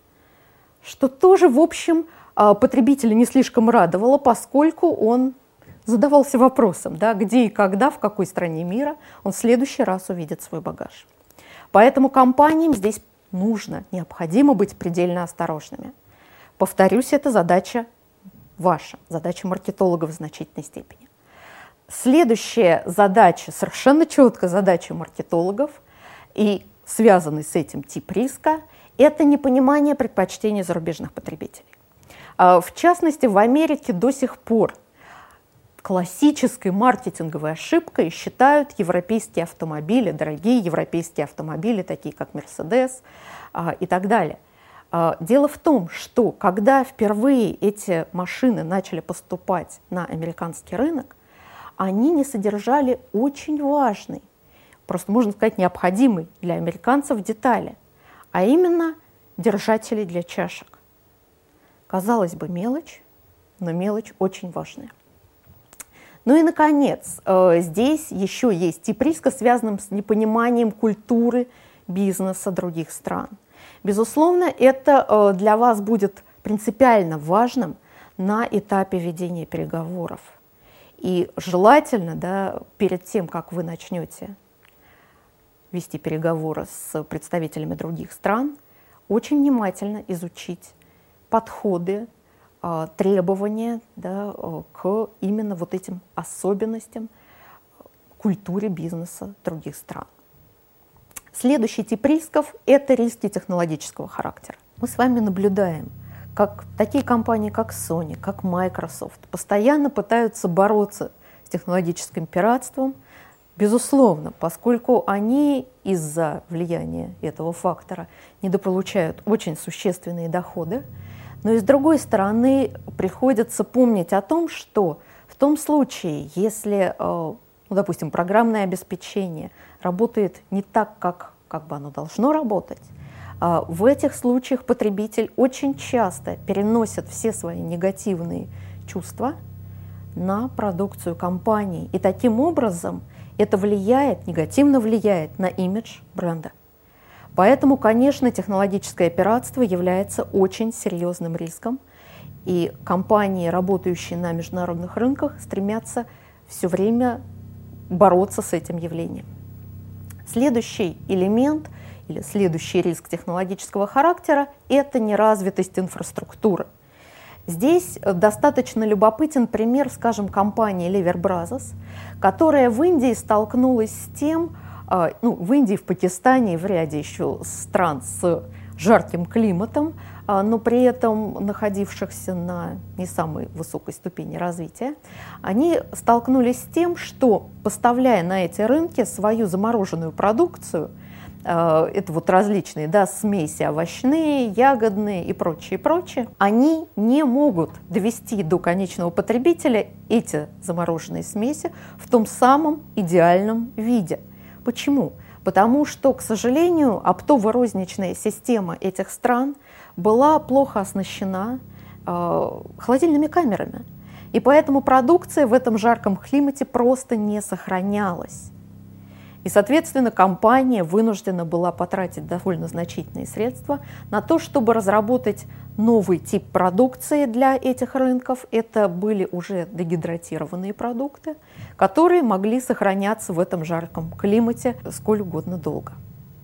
Что тоже, в общем, э, потребителя не слишком радовало, поскольку он задавался вопросом, да, где и когда, в какой стране мира он в следующий раз увидит свой багаж. Поэтому компаниям здесь нужно, необходимо быть предельно осторожными. Повторюсь, это задача ваша, задача маркетологов в значительной степени. Следующая задача, совершенно четкая задача маркетологов, и связанный с этим тип риска, это непонимание предпочтений зарубежных потребителей. В частности, в Америке до сих пор классической маркетинговой ошибкой считают европейские автомобили, дорогие европейские автомобили, такие как Mercedes а, и так далее. А, дело в том, что когда впервые эти машины начали поступать на американский рынок, они не содержали очень важный, просто можно сказать необходимый для американцев детали, а именно держатели для чашек. Казалось бы, мелочь, но мелочь очень важная. Ну и, наконец, здесь еще есть тип риска, связанный с непониманием культуры бизнеса других стран. Безусловно, это для вас будет принципиально важным на этапе ведения переговоров. И желательно, да, перед тем, как вы начнете вести переговоры с представителями других стран, очень внимательно изучить подходы, требования, да, к именно вот этим особенностям культуре бизнеса других стран. Следующий тип рисков – это риски технологического характера. Мы с вами наблюдаем, как такие компании, как Sony, как Microsoft, постоянно пытаются бороться с технологическим пиратством, безусловно, поскольку они из-за влияния этого фактора недополучают очень существенные доходы. Но и с другой стороны, приходится помнить о том, что в том случае, если, ну, допустим, программное обеспечение работает не так, как, как бы оно должно работать, в этих случаях потребитель очень часто переносит все свои негативные чувства на продукцию компании. И таким образом Это влияет, негативно влияет на имидж бренда. Поэтому, конечно, технологическое пиратство является очень серьезным риском, и компании, работающие на международных рынках, стремятся все время бороться с этим явлением. Следующий элемент или следующий риск технологического характера – это неразвитость инфраструктуры. Здесь достаточно любопытен пример, скажем, компании Lever Brothers, которая в Индии столкнулась с тем, ну, в Индии, в Пакистане и в ряде еще стран с жарким климатом, но при этом находившихся на не самой высокой ступени развития, они столкнулись с тем, что, поставляя на эти рынки свою замороженную продукцию, это вот различные, да, смеси овощные, ягодные и прочее, прочее, они не могут довести до конечного потребителя эти замороженные смеси в том самом идеальном виде. Почему? Потому что, к сожалению, оптово-розничная система этих стран была плохо оснащена э, холодильными камерами. И поэтому продукция в этом жарком климате просто не сохранялась. И, соответственно, компания вынуждена была потратить довольно значительные средства на то, чтобы разработать новый тип продукции для этих рынков. Это были уже дегидратированные продукты, которые могли сохраняться в этом жарком климате сколь угодно долго.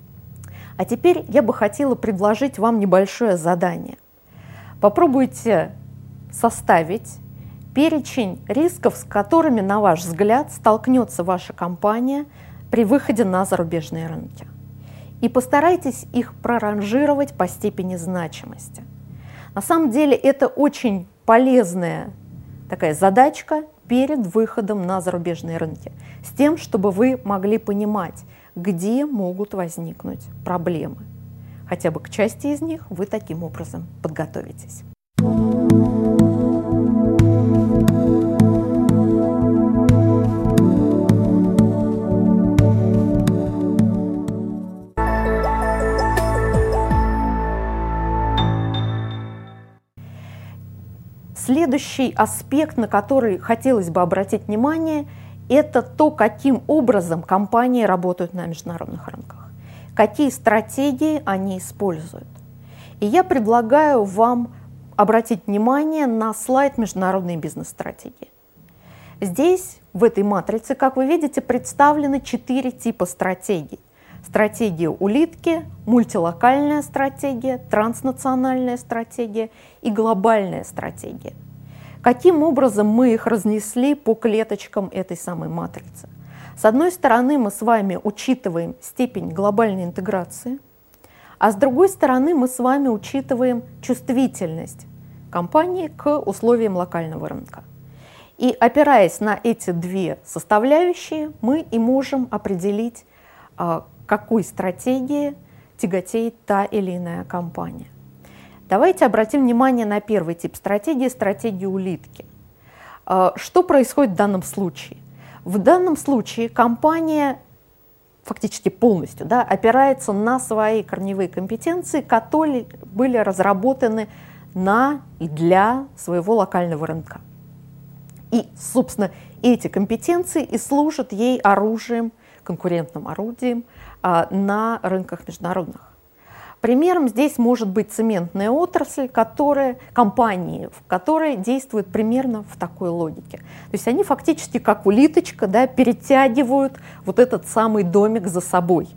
А теперь я бы хотела предложить вам небольшое задание. Попробуйте составить перечень рисков, с которыми, на ваш взгляд, столкнется ваша компания при выходе на зарубежные рынки. И постарайтесь их проранжировать по степени значимости. На самом деле это очень полезная такая задачка перед выходом на зарубежные рынки, с тем, чтобы вы могли понимать, где могут возникнуть проблемы. Хотя бы к части из них вы таким образом подготовитесь. Следующий аспект, на который хотелось бы обратить внимание, это то, каким образом компании работают на международных рынках, какие стратегии они используют. И я предлагаю вам обратить внимание на слайд международной бизнес-стратегии. Здесь, в этой матрице, как вы видите, представлены четыре типа стратегий. Стратегия улитки, мультилокальная стратегия, транснациональная стратегия и глобальная стратегия. Каким образом мы их разнесли по клеточкам этой самой матрицы? С одной стороны, мы с вами учитываем степень глобальной интеграции, а с другой стороны, мы с вами учитываем чувствительность компании к условиям локального рынка. И опираясь на эти две составляющие, мы и можем определить, какой стратегии тяготеет та или иная компания. Давайте обратим внимание на первый тип стратегии, стратегию улитки. Что происходит в данном случае? В данном случае компания фактически полностью, да, опирается на свои корневые компетенции, которые были разработаны на и для своего локального рынка. И, собственно, эти компетенции и служат ей оружием, конкурентным орудием на рынках международных. Примером здесь может быть цементная отрасль, которая, компании, которые действуют примерно в такой логике. То есть они фактически как улиточка, да, перетягивают вот этот самый домик за собой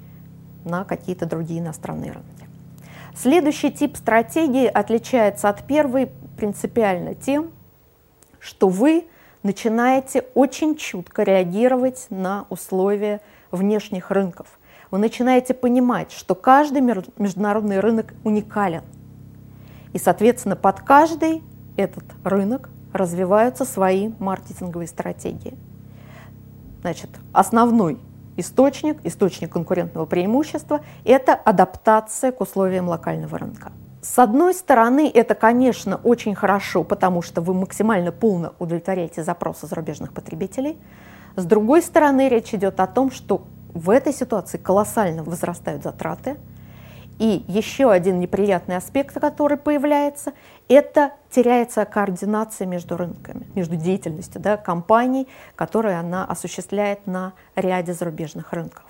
на какие-то другие иностранные рынки. Следующий тип стратегии отличается от первой принципиально тем, что вы начинаете очень чутко реагировать на условия внешних рынков. Вы начинаете понимать, что каждый международный рынок уникален. И, соответственно, под каждый этот рынок развиваются свои маркетинговые стратегии. Значит, основной источник, источник конкурентного преимущества – это адаптация к условиям локального рынка. С одной стороны, это, конечно, очень хорошо, потому что вы максимально полно удовлетворяете запросы зарубежных потребителей. С другой стороны, речь идет о том, что в этой ситуации колоссально возрастают затраты, И еще один неприятный аспект, который появляется, это теряется координация между рынками, между деятельностью, да, компаний, которые она осуществляет на ряде зарубежных рынков.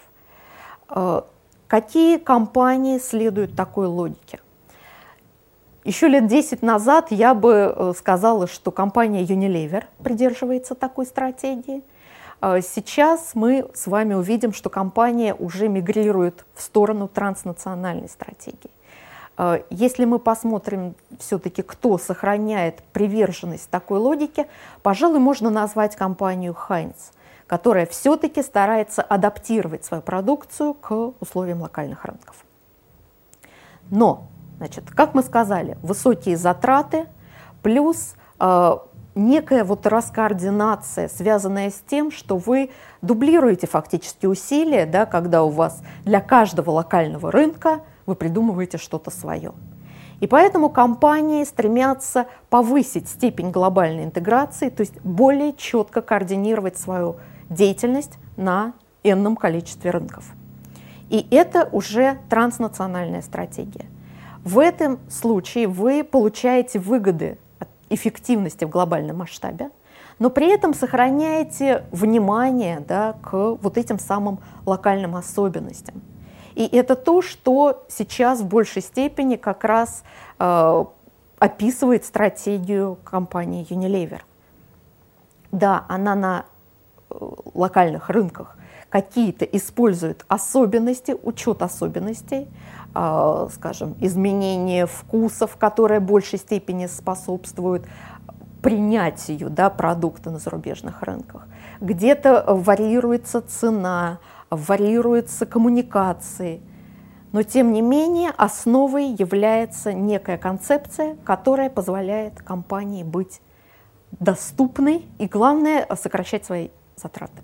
Какие компании следуют такой логике? Еще лет десять назад я бы сказала, что компания Unilever придерживается такой стратегии. Сейчас мы с вами увидим, что компания уже мигрирует в сторону транснациональной стратегии. Если мы посмотрим все-таки, кто сохраняет приверженность такой логике, пожалуй, можно назвать компанию Heinz, которая все-таки старается адаптировать свою продукцию к условиям локальных рынков. Но, значит, как мы сказали, высокие затраты плюс э, некая вот раскоординация, связанная с тем, что вы дублируете фактически усилия, да, когда у вас для каждого локального рынка вы придумываете что-то свое. И поэтому компании стремятся повысить степень глобальной интеграции, то есть более четко координировать свою деятельность на энном количестве рынков. И это уже транснациональная стратегия. В этом случае вы получаете выгоды от эффективности в глобальном масштабе, но при этом сохраняете внимание, да, к вот этим самым локальным особенностям. И это то, что сейчас в большей степени как раз э, описывает стратегию компании Unilever. Да, она на э, локальных рынках какие-то использует особенности, учет особенностей, э, скажем, изменение вкусов, которые в большей степени способствуют принятию, да, продукта на зарубежных рынках. Где-то варьируется цена, варьируются коммуникации, но тем не менее основой является некая концепция, которая позволяет компании быть доступной и, главное, сокращать свои затраты.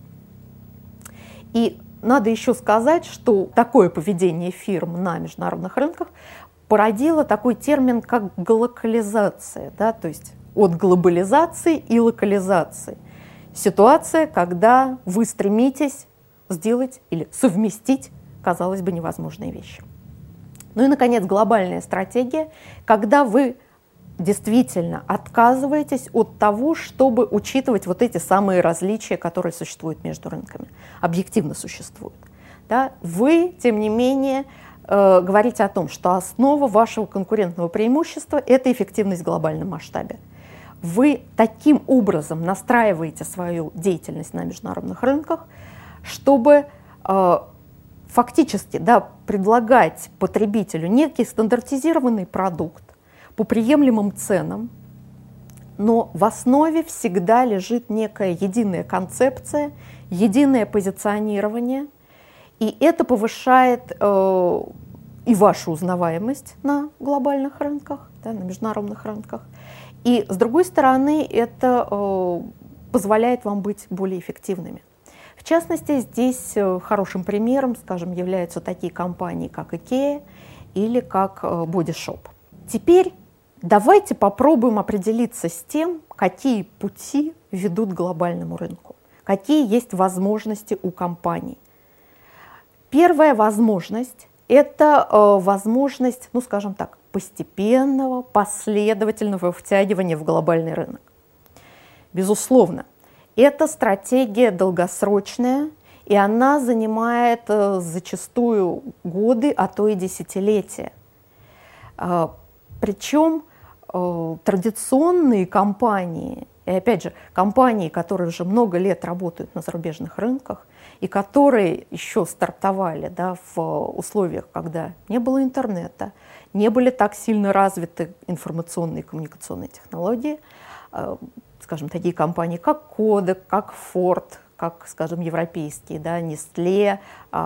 И надо еще сказать, что такое поведение фирм на международных рынках породило такой термин, как глокализация, да, то есть от глобализации и локализации. Ситуация, когда вы стремитесь сделать или совместить, казалось бы, невозможные вещи. Ну и, наконец, глобальная стратегия, когда вы действительно отказываетесь от того, чтобы учитывать вот эти самые различия, которые существуют между рынками, объективно существуют. Да? Вы, тем не менее, э, говорите о том, что основа вашего конкурентного преимущества – это эффективность в глобальном масштабе. Вы таким образом настраиваете свою деятельность на международных рынках, чтобы э, фактически, да, предлагать потребителю некий стандартизированный продукт по приемлемым ценам, но в основе всегда лежит некая единая концепция, единое позиционирование, и это повышает э, и вашу узнаваемость на глобальных рынках, да, на международных рынках, и, с другой стороны, это э, позволяет вам быть более эффективными. В частности, здесь хорошим примером, скажем, являются такие компании, как IKEA или как Body Shop. Теперь давайте попробуем определиться с тем, какие пути ведут к глобальному рынку, какие есть возможности у компаний. Первая возможность – это э, возможность, ну, скажем так, постепенного, последовательного втягивания в глобальный рынок. Безусловно, эта стратегия долгосрочная, и она занимает э, зачастую годы, а то и десятилетия. Э, причем э, традиционные компании, и опять же, компании, которые уже много лет работают на зарубежных рынках, и которые еще стартовали, да, в условиях, когда не было интернета, не были так сильно развиты информационные и коммуникационные технологии, э, скажем, такие компании, как Kodak, как Ford, как, скажем, европейские, да, Nestlé,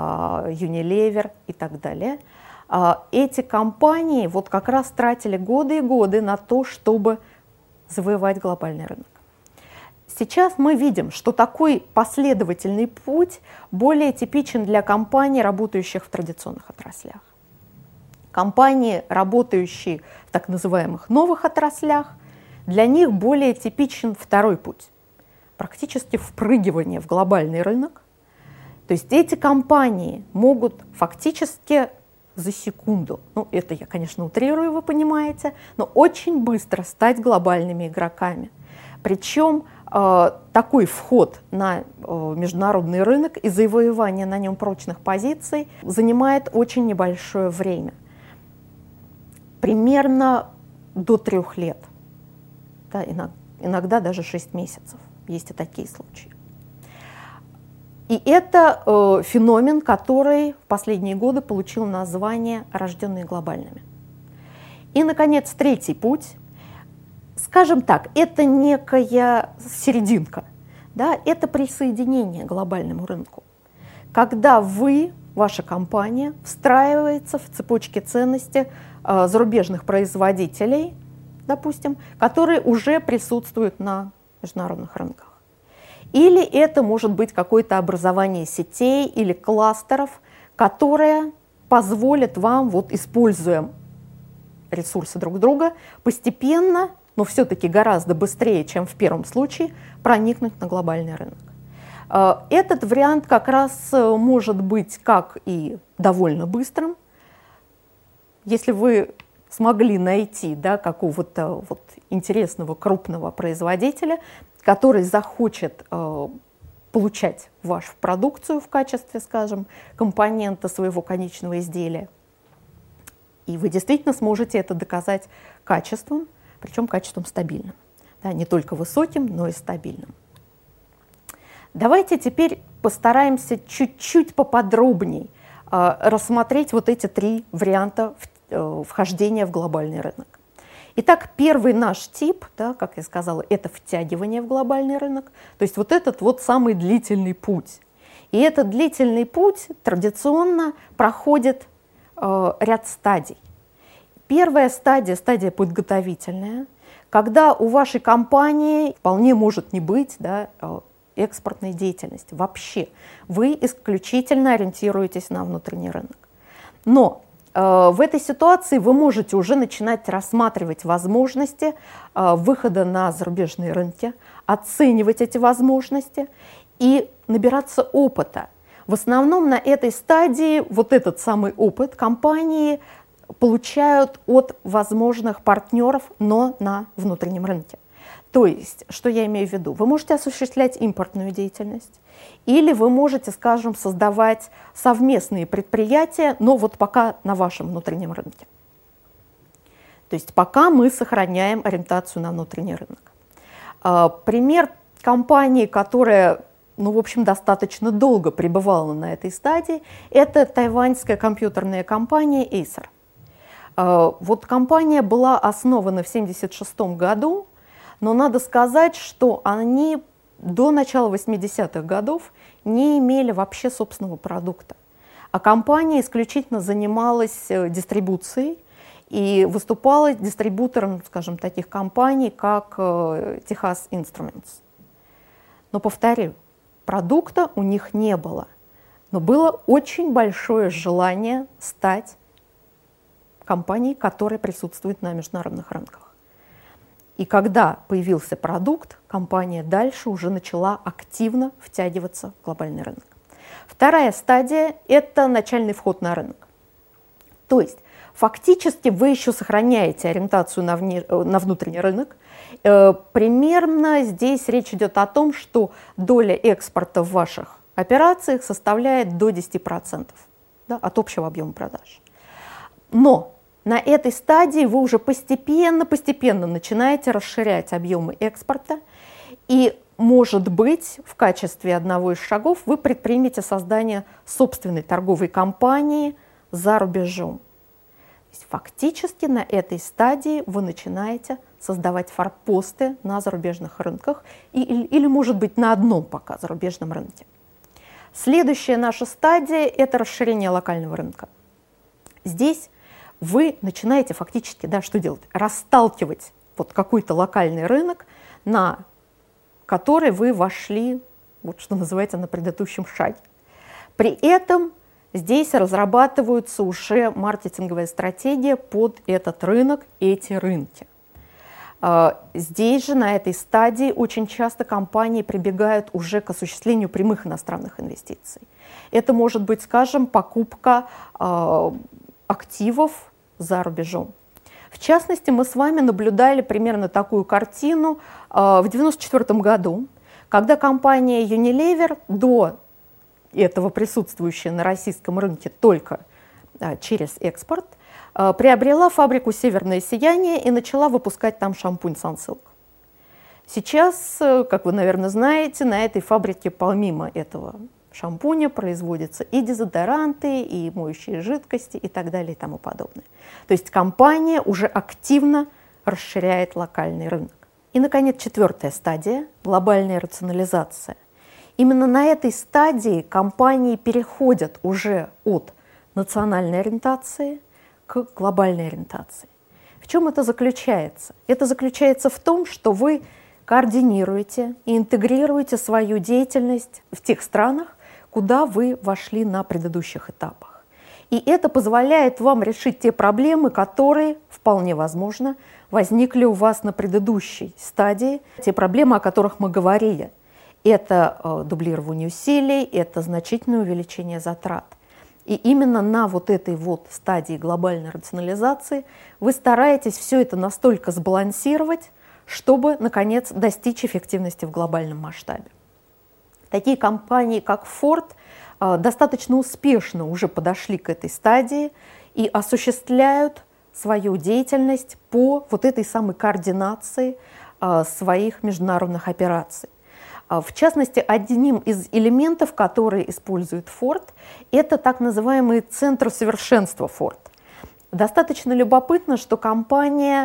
Unilever и так далее. Эти компании вот как раз тратили годы и годы на то, чтобы завоевать глобальный рынок. Сейчас мы видим, что такой последовательный путь более типичен для компаний, работающих в традиционных отраслях. Компании, работающие в так называемых новых отраслях, для них более типичен второй путь, практически впрыгивание в глобальный рынок. То есть эти компании могут фактически за секунду, ну это я, конечно, утрирую, вы понимаете, но очень быстро стать глобальными игроками. Причем э, такой вход на э, международный рынок и завоевание на нем прочных позиций занимает очень небольшое время. Примерно до трех лет, да, иногда даже шесть месяцев. Есть и такие случаи. И это э, феномен, который в последние годы получил название «рожденные глобальными». И, наконец, третий путь. Скажем так, это некая серединка, да, это присоединение к глобальному рынку. Когда вы, ваша компания, встраивается в цепочки ценностей э, зарубежных производителей, допустим, которые уже присутствуют на международных рынках. Или это может быть какое-то образование сетей или кластеров, которые позволят вам, вот, используя ресурсы друг друга, постепенно, но все-таки гораздо быстрее, чем в первом случае, проникнуть на глобальный рынок. Этот вариант как раз может быть как и довольно быстрым. Если вы смогли найти, да, какого-то вот интересного крупного производителя, который захочет э, получать вашу продукцию в качестве, скажем, компонента своего конечного изделия, и вы действительно сможете это доказать качеством, причем качеством стабильным, да, не только высоким, но и стабильным. Давайте теперь постараемся чуть-чуть поподробнее э, рассмотреть вот эти три варианта э, вхождения в глобальный рынок. Итак, первый наш тип, да, как я сказала, это втягивание в глобальный рынок, то есть вот этот вот самый длительный путь. И этот длительный путь традиционно проходит э, ряд стадий. Первая стадия, стадия подготовительная, когда у вашей компании вполне может не быть, да, экспортной деятельности вообще. Вы исключительно ориентируетесь на внутренний рынок. Но в этой ситуации вы можете уже начинать рассматривать возможности выхода на зарубежные рынки, оценивать эти возможности и набираться опыта. В основном на этой стадии вот этот самый опыт компании получают от возможных партнеров, но на внутреннем рынке. То есть, что я имею в виду? Вы можете осуществлять импортную деятельность, или вы можете, скажем, создавать совместные предприятия, но вот пока на вашем внутреннем рынке. То есть пока мы сохраняем ориентацию на внутренний рынок. Пример компании, которая, ну, в общем, достаточно долго пребывала на этой стадии, это тайваньская компьютерная компания Acer. Вот компания была основана в тысяча девятьсот семьдесят шестом году, но надо сказать, что они до начала восьмидесятых годов не имели вообще собственного продукта. А компания исключительно занималась дистрибуцией и выступала дистрибутором, скажем, таких компаний, как Texas Instruments. Но, повторю, продукта у них не было. Но было очень большое желание стать компанией, которая присутствует на международных рынках. И когда появился продукт, компания дальше уже начала активно втягиваться в глобальный рынок. Вторая стадия – это начальный вход на рынок. То есть фактически вы еще сохраняете ориентацию на, вне, на внутренний рынок. Э, примерно здесь речь идет о том, что доля экспорта в ваших операциях составляет до десяти процентов, да, от общего объема продаж. Но на этой стадии вы уже постепенно-постепенно начинаете расширять объемы экспорта, и, может быть, в качестве одного из шагов вы предпримете создание собственной торговой компании за рубежом. То есть фактически на этой стадии вы начинаете создавать форпосты на зарубежных рынках или, или, может быть, на одном пока зарубежном рынке. Следующая наша стадия – это расширение локального рынка. Здесь вы начинаете фактически, да, что делать? Расталкивать вот какой-то локальный рынок, на который вы вошли, вот что называется, на предыдущем шаге. При этом здесь разрабатываются уже маркетинговая стратегия под этот рынок, эти рынки. Здесь же, на этой стадии, очень часто компании прибегают уже к осуществлению прямых иностранных инвестиций. Это может быть, скажем, покупка активов за рубежом. В частности, мы с вами наблюдали примерно такую картину в девяносто четвёртом году, когда компания Unilever, до этого присутствующая на российском рынке только через экспорт, приобрела фабрику «Северное сияние» и начала выпускать там шампунь Sunsilk. Сейчас, как вы, наверное, знаете, на этой фабрике помимо этого шампуня производятся и дезодоранты, и моющие жидкости, и так далее, и тому подобное. То есть компания уже активно расширяет локальный рынок. И, наконец, четвертая стадия – глобальная рационализация. Именно на этой стадии компании переходят уже от национальной ориентации к глобальной ориентации. В чем это заключается? Это заключается в том, что вы координируете и интегрируете свою деятельность в тех странах, куда вы вошли на предыдущих этапах. И это позволяет вам решить те проблемы, которые, вполне возможно, возникли у вас на предыдущей стадии, те проблемы, о которых мы говорили. Это э, дублирование усилий, это значительное увеличение затрат. И именно на вот этой вот стадии глобальной рационализации вы стараетесь все это настолько сбалансировать, чтобы, наконец, достичь эффективности в глобальном масштабе. Такие компании, как Ford, достаточно успешно уже подошли к этой стадии и осуществляют свою деятельность по вот этой самой координации своих международных операций. В частности, одним из элементов, которые использует Ford, это так называемый центр совершенства Ford. Достаточно любопытно, что компания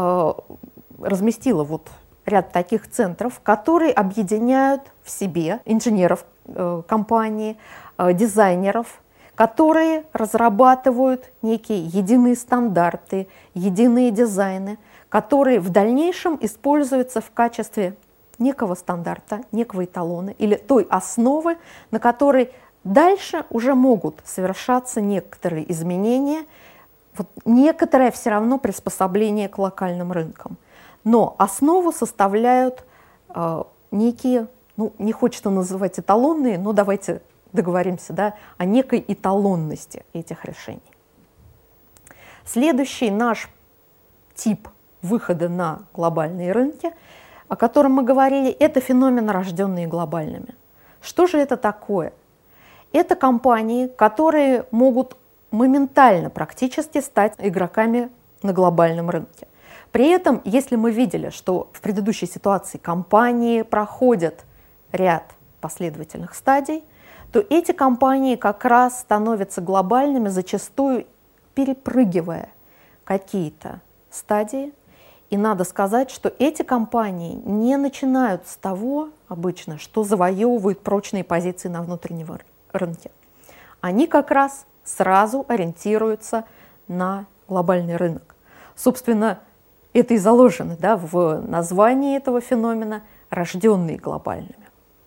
разместила вот ряд таких центров, которые объединяют в себе инженеров э, компании, э, дизайнеров, которые разрабатывают некие единые стандарты, единые дизайны, которые в дальнейшем используются в качестве некого стандарта, некого эталона или той основы, на которой дальше уже могут совершаться некоторые изменения, вот некоторое все равно приспособление к локальным рынкам. Но основу составляют э, некие, ну, не хочется называть эталонные, но давайте договоримся, да, о некой эталонности этих решений. Следующий наш тип выхода на глобальные рынки, о котором мы говорили, это феномен, рожденный глобальными. Что же это такое? Это компании, которые могут моментально практически стать игроками на глобальном рынке. При этом, если мы видели, что в предыдущей ситуации компании проходят ряд последовательных стадий, то эти компании как раз становятся глобальными, зачастую перепрыгивая какие-то стадии. И надо сказать, что эти компании не начинают с того обычно, что завоевывают прочные позиции на внутреннем рынке. Они как раз сразу ориентируются на глобальный рынок. Собственно, это и заложено, да, в названии этого феномена «рожденные глобальными».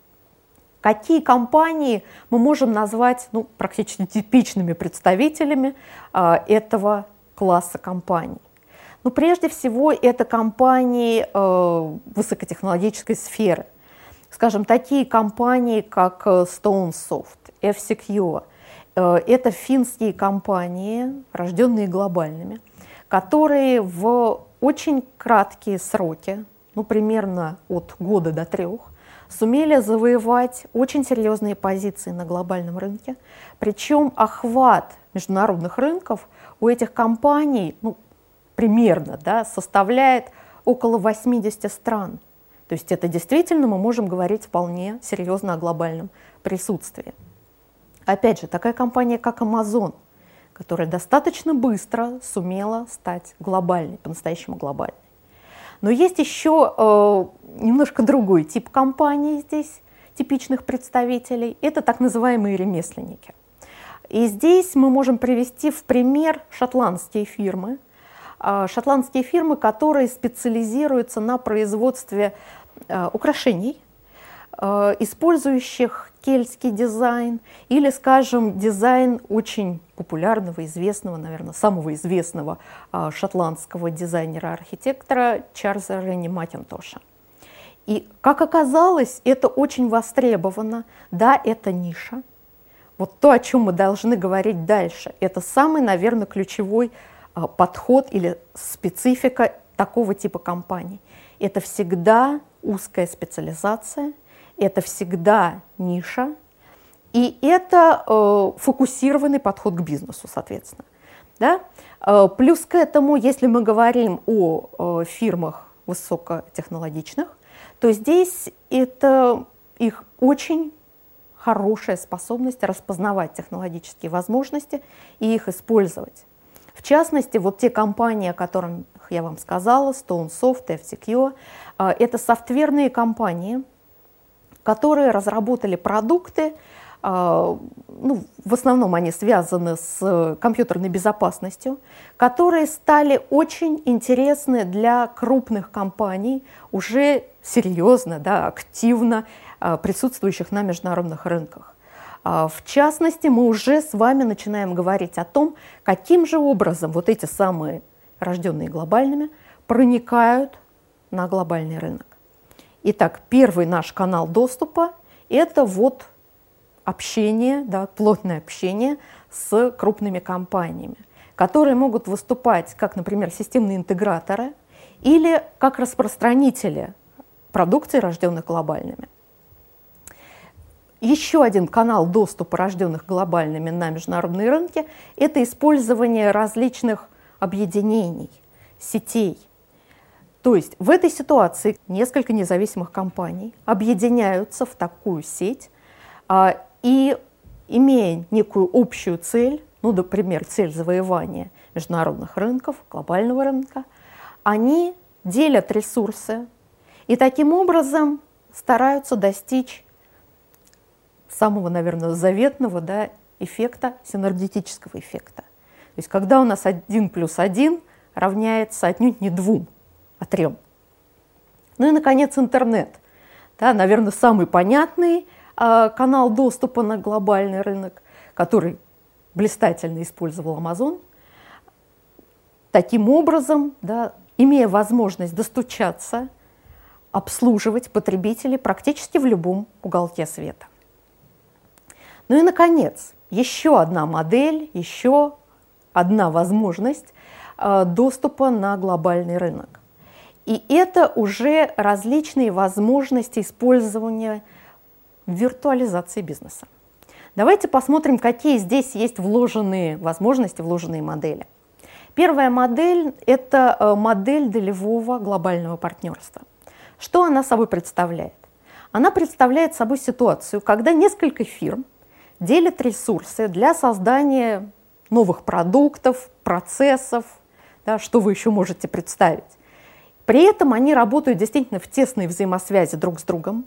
Какие компании мы можем назвать, ну, практически типичными представителями а, этого класса компаний? Ну, прежде всего, это компании э, высокотехнологической сферы. Скажем, такие компании, как StoneSoft, F-Secure. Э, это финские компании, рожденные глобальными, которые в очень краткие сроки, ну, примерно от года до трех, сумели завоевать очень серьезные позиции на глобальном рынке. Причем охват международных рынков у этих компаний, ну, примерно, да, составляет около восьмидесяти стран. То есть это действительно мы можем говорить вполне серьезно о глобальном присутствии. Опять же, такая компания, как Amazon, которая достаточно быстро сумела стать глобальной, по-настоящему глобальной. Но есть еще э, немножко другой тип компаний здесь, типичных представителей. Это так называемые ремесленники. И здесь мы можем привести в пример шотландские фирмы. Э, шотландские фирмы, которые специализируются на производстве э, украшений, э, использующих кельтский дизайн или, скажем, дизайн очень популярного, известного, наверное, самого известного э, шотландского дизайнера-архитектора Чарльза Ренни Макинтоша. И, как оказалось, это очень востребовано. Да, это ниша, вот то, о чем мы должны говорить дальше. Это самый, наверное, ключевой а, подход или специфика такого типа компаний. Это всегда узкая специализация, это всегда ниша, и это э, фокусированный подход к бизнесу, соответственно. Да? Э, плюс к этому, если мы говорим о э, фирмах высокотехнологичных, то здесь это их очень хорошая способность распознавать технологические возможности и их использовать. В частности, вот те компании, о которых я вам сказала, StoneSoft, эф ти кью, это софтверные компании, которые разработали продукты, ну, в основном они связаны с компьютерной безопасностью, которые стали очень интересны для крупных компаний, уже серьезно, да, активно присутствующих на международных рынках. В частности, мы уже с вами начинаем говорить о том, каким же образом вот эти самые, рожденные глобальными, проникают на глобальный рынок. Итак, первый наш канал доступа – это вот общение, да, плотное общение с крупными компаниями, которые могут выступать как, например, системные интеграторы или как распространители продукции, рожденных глобальными. Еще один канал доступа, рожденных глобальными на международные рынки, это использование различных объединений, сетей. То есть в этой ситуации несколько независимых компаний объединяются в такую сеть и, имея некую общую цель, ну, например, цель завоевания международных рынков, глобального рынка, они делят ресурсы и таким образом стараются достичь самого, наверное, заветного, да, эффекта, синергетического эффекта. То есть когда у нас один плюс один равняется отнюдь не двум, а трем. Ну и, наконец, интернет. Да, наверное, самый понятный э, канал доступа на глобальный рынок, который блистательно использовал Amazon. Таким образом, да, имея возможность достучаться, обслуживать потребителей практически в любом уголке света. Ну и, наконец, еще одна модель, еще одна возможность э, доступа на глобальный рынок. И это уже различные возможности использования виртуализации бизнеса. Давайте посмотрим, какие здесь есть вложенные возможности, вложенные модели. Первая модель – это модель долевого глобального партнерства. Что она собой представляет? Она представляет собой ситуацию, когда несколько фирм делят ресурсы для создания новых продуктов, процессов, да, что вы еще можете представить. При этом они работают действительно в тесной взаимосвязи друг с другом.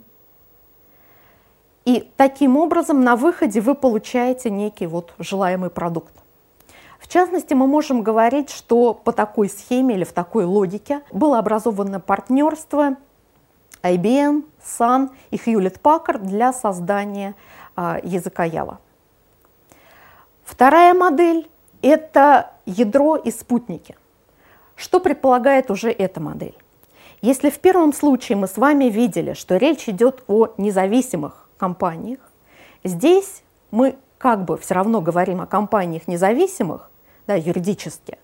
И таким образом на выходе вы получаете некий вот желаемый продукт. В частности, мы можем говорить, что по такой схеме или в такой логике было образовано партнерство ай би эм, Sun и Hewlett-Packard для создания а, языка Java. Вторая модель – это ядро и спутники. Что предполагает уже эта модель? Если в первом случае мы с вами видели, что речь идет о независимых компаниях, здесь мы как бы все равно говорим о компаниях независимых, да, юридически,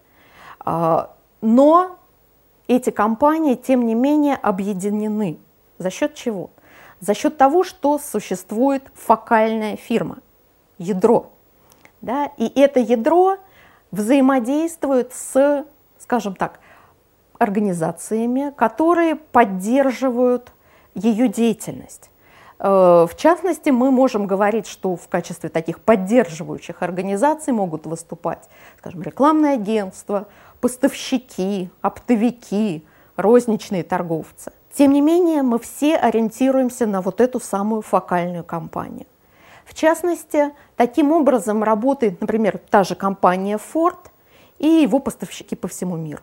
но эти компании, тем не менее, объединены. За счет чего? За счет того, что существует фокальная фирма, ядро. Да, и это ядро взаимодействует с, скажем так, организациями, которые поддерживают ее деятельность. В частности, мы можем говорить, что в качестве таких поддерживающих организаций могут выступать, скажем, рекламные агентства, поставщики, оптовики, розничные торговцы. Тем не менее, мы все ориентируемся на вот эту самую фокальную компанию. В частности, таким образом работает, например, та же компания Ford и его поставщики по всему миру.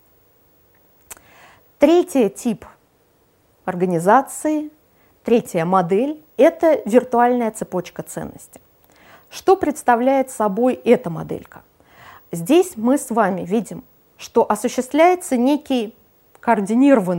Третий тип организации, третья модель – это виртуальная цепочка ценностей. Что представляет собой эта моделька? Здесь мы с вами видим, что осуществляется некий координированный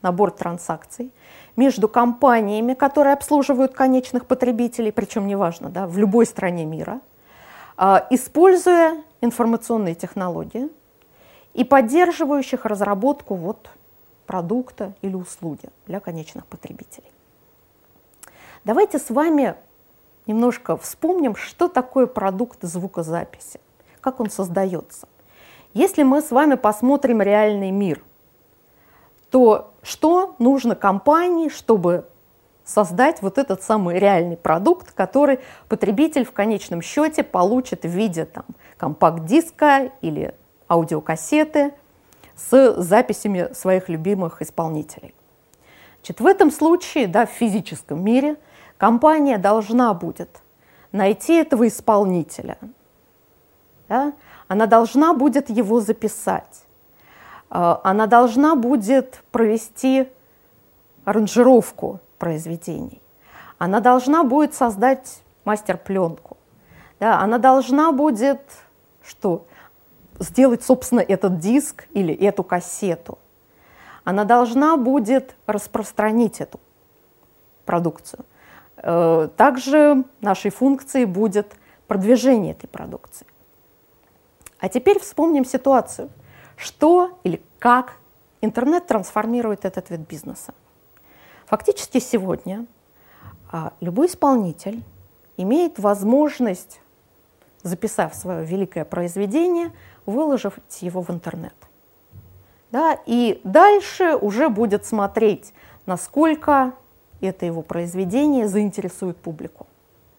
набор транзакций между компаниями, которые обслуживают конечных потребителей, причем неважно, да, в любой стране мира, используя информационные технологии и поддерживающих разработку вот продукта или услуги для конечных потребителей. Давайте с вами немножко вспомним, что такое продукт звукозаписи, как он создается. Если мы с вами посмотрим реальный мир, то что нужно компании, чтобы создать вот этот самый реальный продукт, который потребитель в конечном счете получит в виде там, компакт-диска или аудиокассеты с записями своих любимых исполнителей. Значит, в этом случае, да, в физическом мире, компания должна будет найти этого исполнителя, да? Она должна будет его записать, она должна будет провести аранжировку произведений, она должна будет создать мастер-пленку, да? Она должна будет что? Сделать, собственно, этот диск или эту кассету. Она должна будет распространить эту продукцию. Также нашей функцией будет продвижение этой продукции. А теперь вспомним ситуацию, что или как интернет трансформирует этот вид бизнеса. Фактически сегодня любой исполнитель имеет возможность, записав свое великое произведение, выложив его в интернет. Да, и дальше уже будет смотреть, насколько это его произведение заинтересует публику.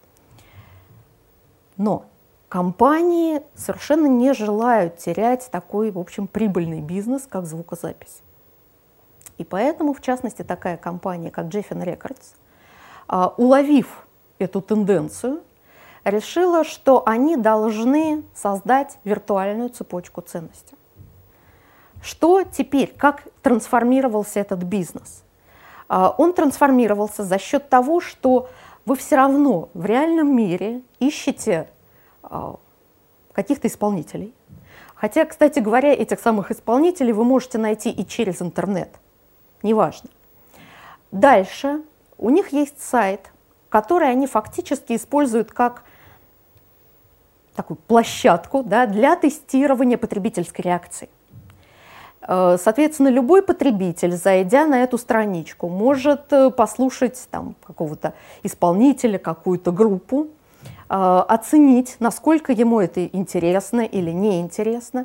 Но компании совершенно не желают терять такой, в общем, прибыльный бизнес, как звукозапись. И поэтому, в частности, такая компания, как Geffen Records, уловив эту тенденцию, решила, что они должны создать виртуальную цепочку ценностей. Что теперь, как трансформировался этот бизнес? Он трансформировался за счет того, что вы все равно в реальном мире ищете каких-то исполнителей. Хотя, кстати говоря, этих самых исполнителей вы можете найти и через интернет. Неважно. Дальше у них есть сайт, который они фактически используют как такую площадку, да, для тестирования потребительской реакции. Соответственно, любой потребитель, зайдя на эту страничку, может послушать там какого-то исполнителя, какую-то группу, оценить, насколько ему это интересно или неинтересно.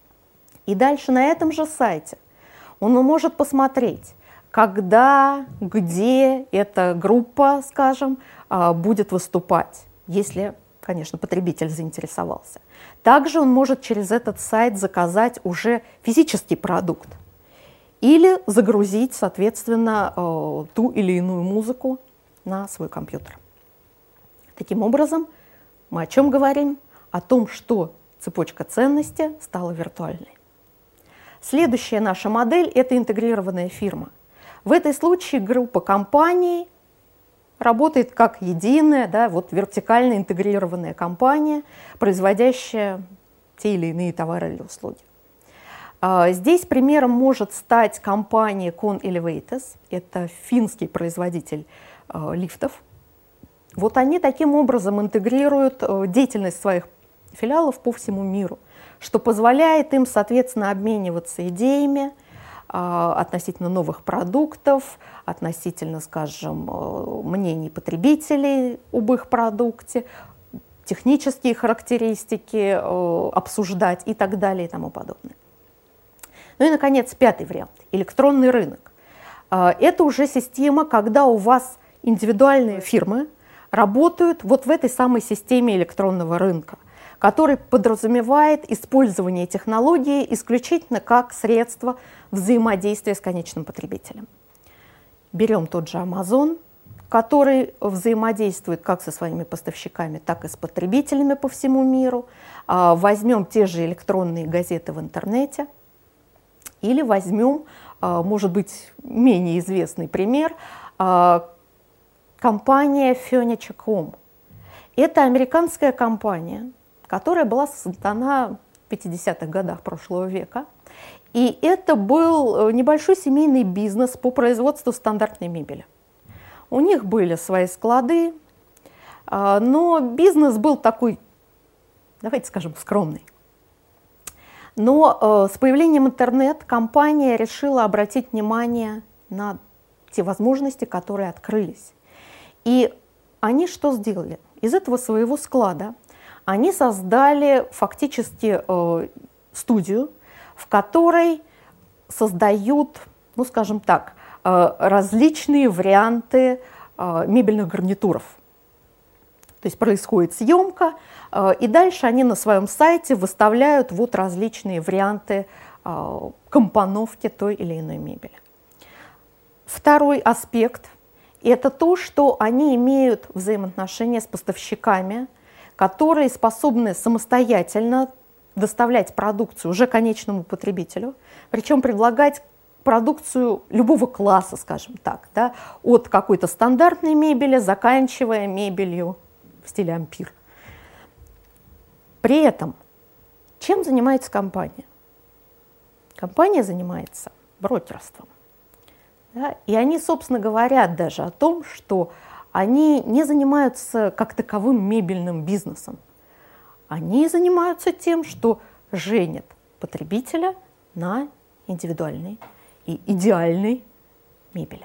И дальше на этом же сайте он может посмотреть, когда, где эта группа, скажем, будет выступать, если, конечно, потребитель заинтересовался. Также он может через этот сайт заказать уже физический продукт или загрузить, соответственно, ту или иную музыку на свой компьютер. Таким образом, мы о чем говорим? О том, что цепочка ценностей стала виртуальной. Следующая наша модель – это интегрированная фирма. В этой случае группа компаний работает как единая, да, вот вертикально интегрированная компания, производящая те или иные товары или услуги. Здесь примером может стать компания Con Elevators, это финский производитель лифтов. Вот они таким образом интегрируют деятельность своих филиалов по всему миру, что позволяет им, соответственно, обмениваться идеями относительно новых продуктов, относительно, скажем, мнений потребителей об их продукте, технические характеристики обсуждать и так далее и тому подобное. Ну и, наконец, пятый вариант – электронный рынок. Это уже система, когда у вас индивидуальные фирмы работают вот в этой самой системе электронного рынка, который подразумевает использование технологии исключительно как средство взаимодействия с конечным потребителем. Берем тот же Amazon, который взаимодействует как со своими поставщиками, так и с потребителями по всему миру. Возьмем те же электронные газеты в интернете. Или возьмем, может быть, менее известный пример, компания Furniture точка ком. Это американская компания, которая была создана в пятидесятых годах прошлого века. И это был небольшой семейный бизнес по производству стандартной мебели. У них были свои склады, но бизнес был такой, давайте скажем, скромный. Но с появлением интернета компания решила обратить внимание на те возможности, которые открылись. И они что сделали? Из этого своего склада они создали фактически э, студию, в которой создают, ну скажем так, э, различные варианты э, мебельных гарнитуров. То есть происходит съемка, э, и дальше они на своем сайте выставляют вот различные варианты э, компоновки той или иной мебели. Второй аспект – это то, что они имеют взаимоотношения с поставщиками, которые способны самостоятельно доставлять продукцию уже конечному потребителю, причем предлагать продукцию любого класса, скажем так, да, от какой-то стандартной мебели, заканчивая мебелью в стиле ампир. При этом чем занимается компания? Компания занимается брокерством. Да, и они, собственно, говорят даже о том, что они не занимаются как таковым мебельным бизнесом. Они занимаются тем, что женят потребителя на индивидуальной и идеальной мебели.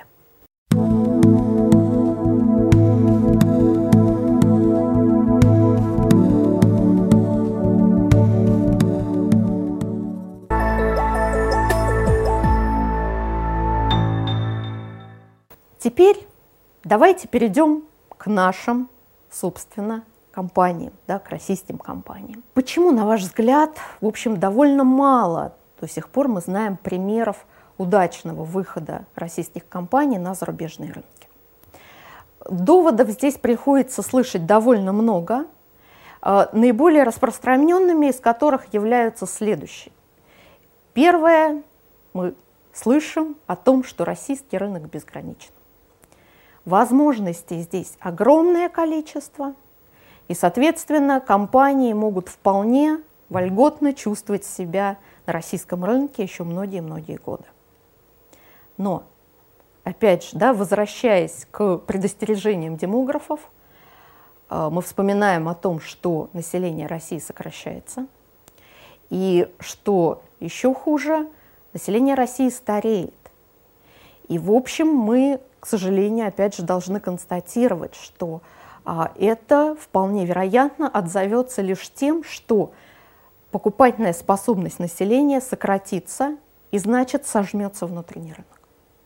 Теперь давайте перейдем к нашим, собственно, компаниям, да, к российским компаниям. Почему, на ваш взгляд, в общем, довольно мало до сих пор мы знаем примеров удачного выхода российских компаний на зарубежные рынки? Доводов здесь приходится слышать довольно много, наиболее распространенными из которых являются следующие. Первое, мы слышим о том, что российский рынок безграничен. Возможностей здесь огромное количество, и, соответственно, компании могут вполне вольготно чувствовать себя на российском рынке еще многие-многие годы. Но, опять же, да, возвращаясь к предостережениям демографов, мы вспоминаем о том, что население России сокращается, и что еще хуже, население России стареет. И, в общем, мы, к сожалению, опять же, должны констатировать, что а, это вполне вероятно отзовется лишь тем, что покупательная способность населения сократится и, значит, сожмется внутренний рынок.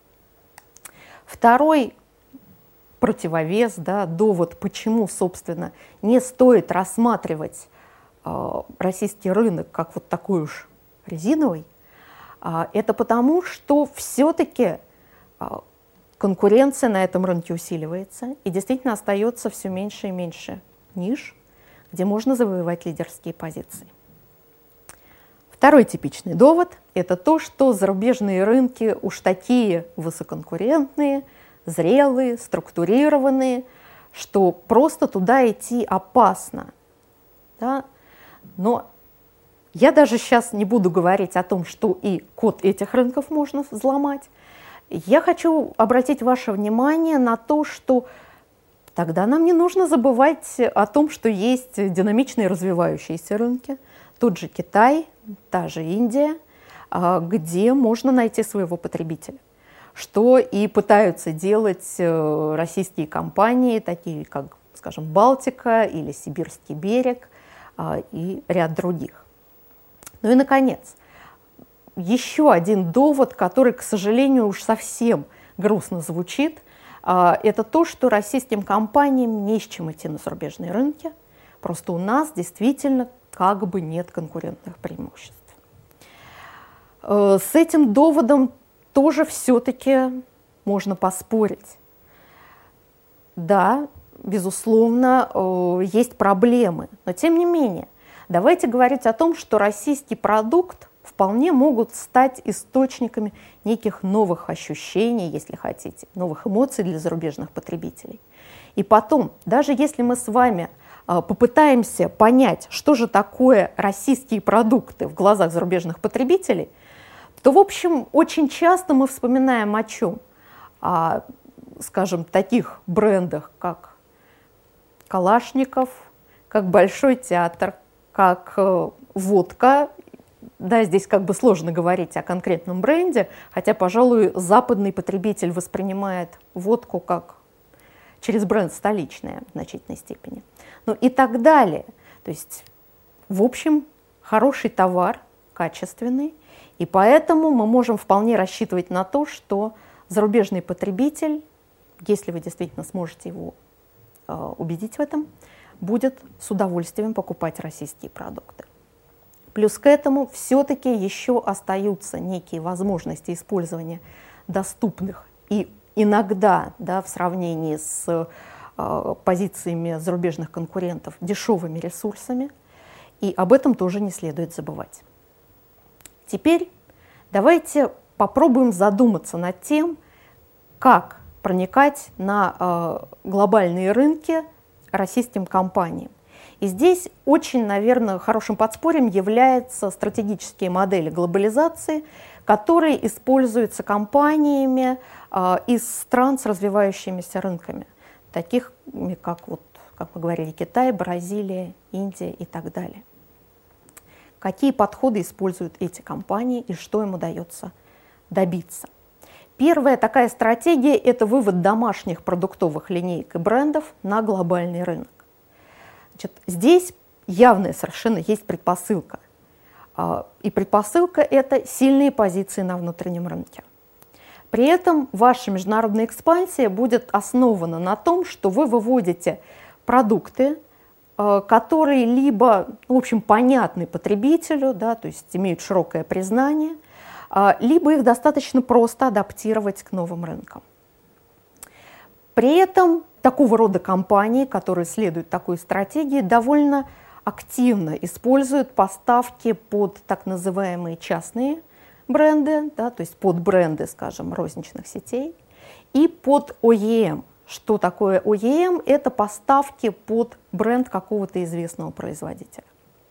Второй противовес, да, довод, почему, собственно, не стоит рассматривать а, российский рынок как вот такой уж резиновый, а, это потому, что все-таки конкуренция на этом рынке усиливается, и действительно остается все меньше и меньше ниш, где можно завоевать лидерские позиции. Второй типичный довод – это то, что зарубежные рынки уж такие высококонкурентные, зрелые, структурированные, что просто туда идти опасно. Да? Но я даже сейчас не буду говорить о том, что и код этих рынков можно взломать. Я хочу обратить ваше внимание на то, что тогда нам не нужно забывать о том, что есть динамичные развивающиеся рынки, тот же Китай, та же Индия, где можно найти своего потребителя, что и пытаются делать российские компании, такие как, скажем, Балтика или Сибирский берег и ряд других. Ну и, наконец, еще один довод, который, к сожалению, уж совсем грустно звучит, это то, что российским компаниям не с чем идти на зарубежные рынки, просто у нас действительно как бы нет конкурентных преимуществ. С этим доводом тоже все-таки можно поспорить. Да, безусловно, есть проблемы, но тем не менее, давайте говорить о том, что российский продукт вполне могут стать источниками неких новых ощущений, если хотите, новых эмоций для зарубежных потребителей. И потом, даже если мы с вами попытаемся понять, что же такое российские продукты в глазах зарубежных потребителей, то, в общем, очень часто мы вспоминаем о чем? О, скажем, таких брендах, как Калашников, как Большой театр, как э, водка. Да, здесь как бы сложно говорить о конкретном бренде, хотя, пожалуй, западный потребитель воспринимает водку как через бренд столичный в значительной степени. Ну и так далее. То есть, в общем, хороший товар, качественный, и поэтому мы можем вполне рассчитывать на то, что зарубежный потребитель, если вы действительно сможете его э, убедить в этом, будет с удовольствием покупать российские продукты. Плюс к этому все-таки еще остаются некие возможности использования доступных и иногда, да, в сравнении с э, позициями зарубежных конкурентов, дешевыми ресурсами, и об этом тоже не следует забывать. Теперь давайте попробуем задуматься над тем, как проникать на э, глобальные рынки российским компаниям. И здесь очень, наверное, хорошим подспорьем являются стратегические модели глобализации, которые используются компаниями э, из стран с развивающимися рынками, таких как, вот, как мы говорили, Китай, Бразилия, Индия и так далее. Какие подходы используют эти компании и что им удается добиться? Первая такая стратегия – это вывод домашних продуктовых линеек и брендов на глобальный рынок. Значит, здесь явная совершенно есть предпосылка. И предпосылка – это сильные позиции на внутреннем рынке. При этом ваша международная экспансия будет основана на том, что вы выводите продукты, которые либо, в общем, понятны потребителю, да, то есть имеют широкое признание, либо их достаточно просто адаптировать к новым рынкам. При этом такого рода компании, которые следуют такой стратегии, довольно активно используют поставки под так называемые частные бренды, да, то есть под бренды, скажем, розничных сетей, и под о и эм. Что такое о и эм? Это поставки под бренд какого-то известного производителя.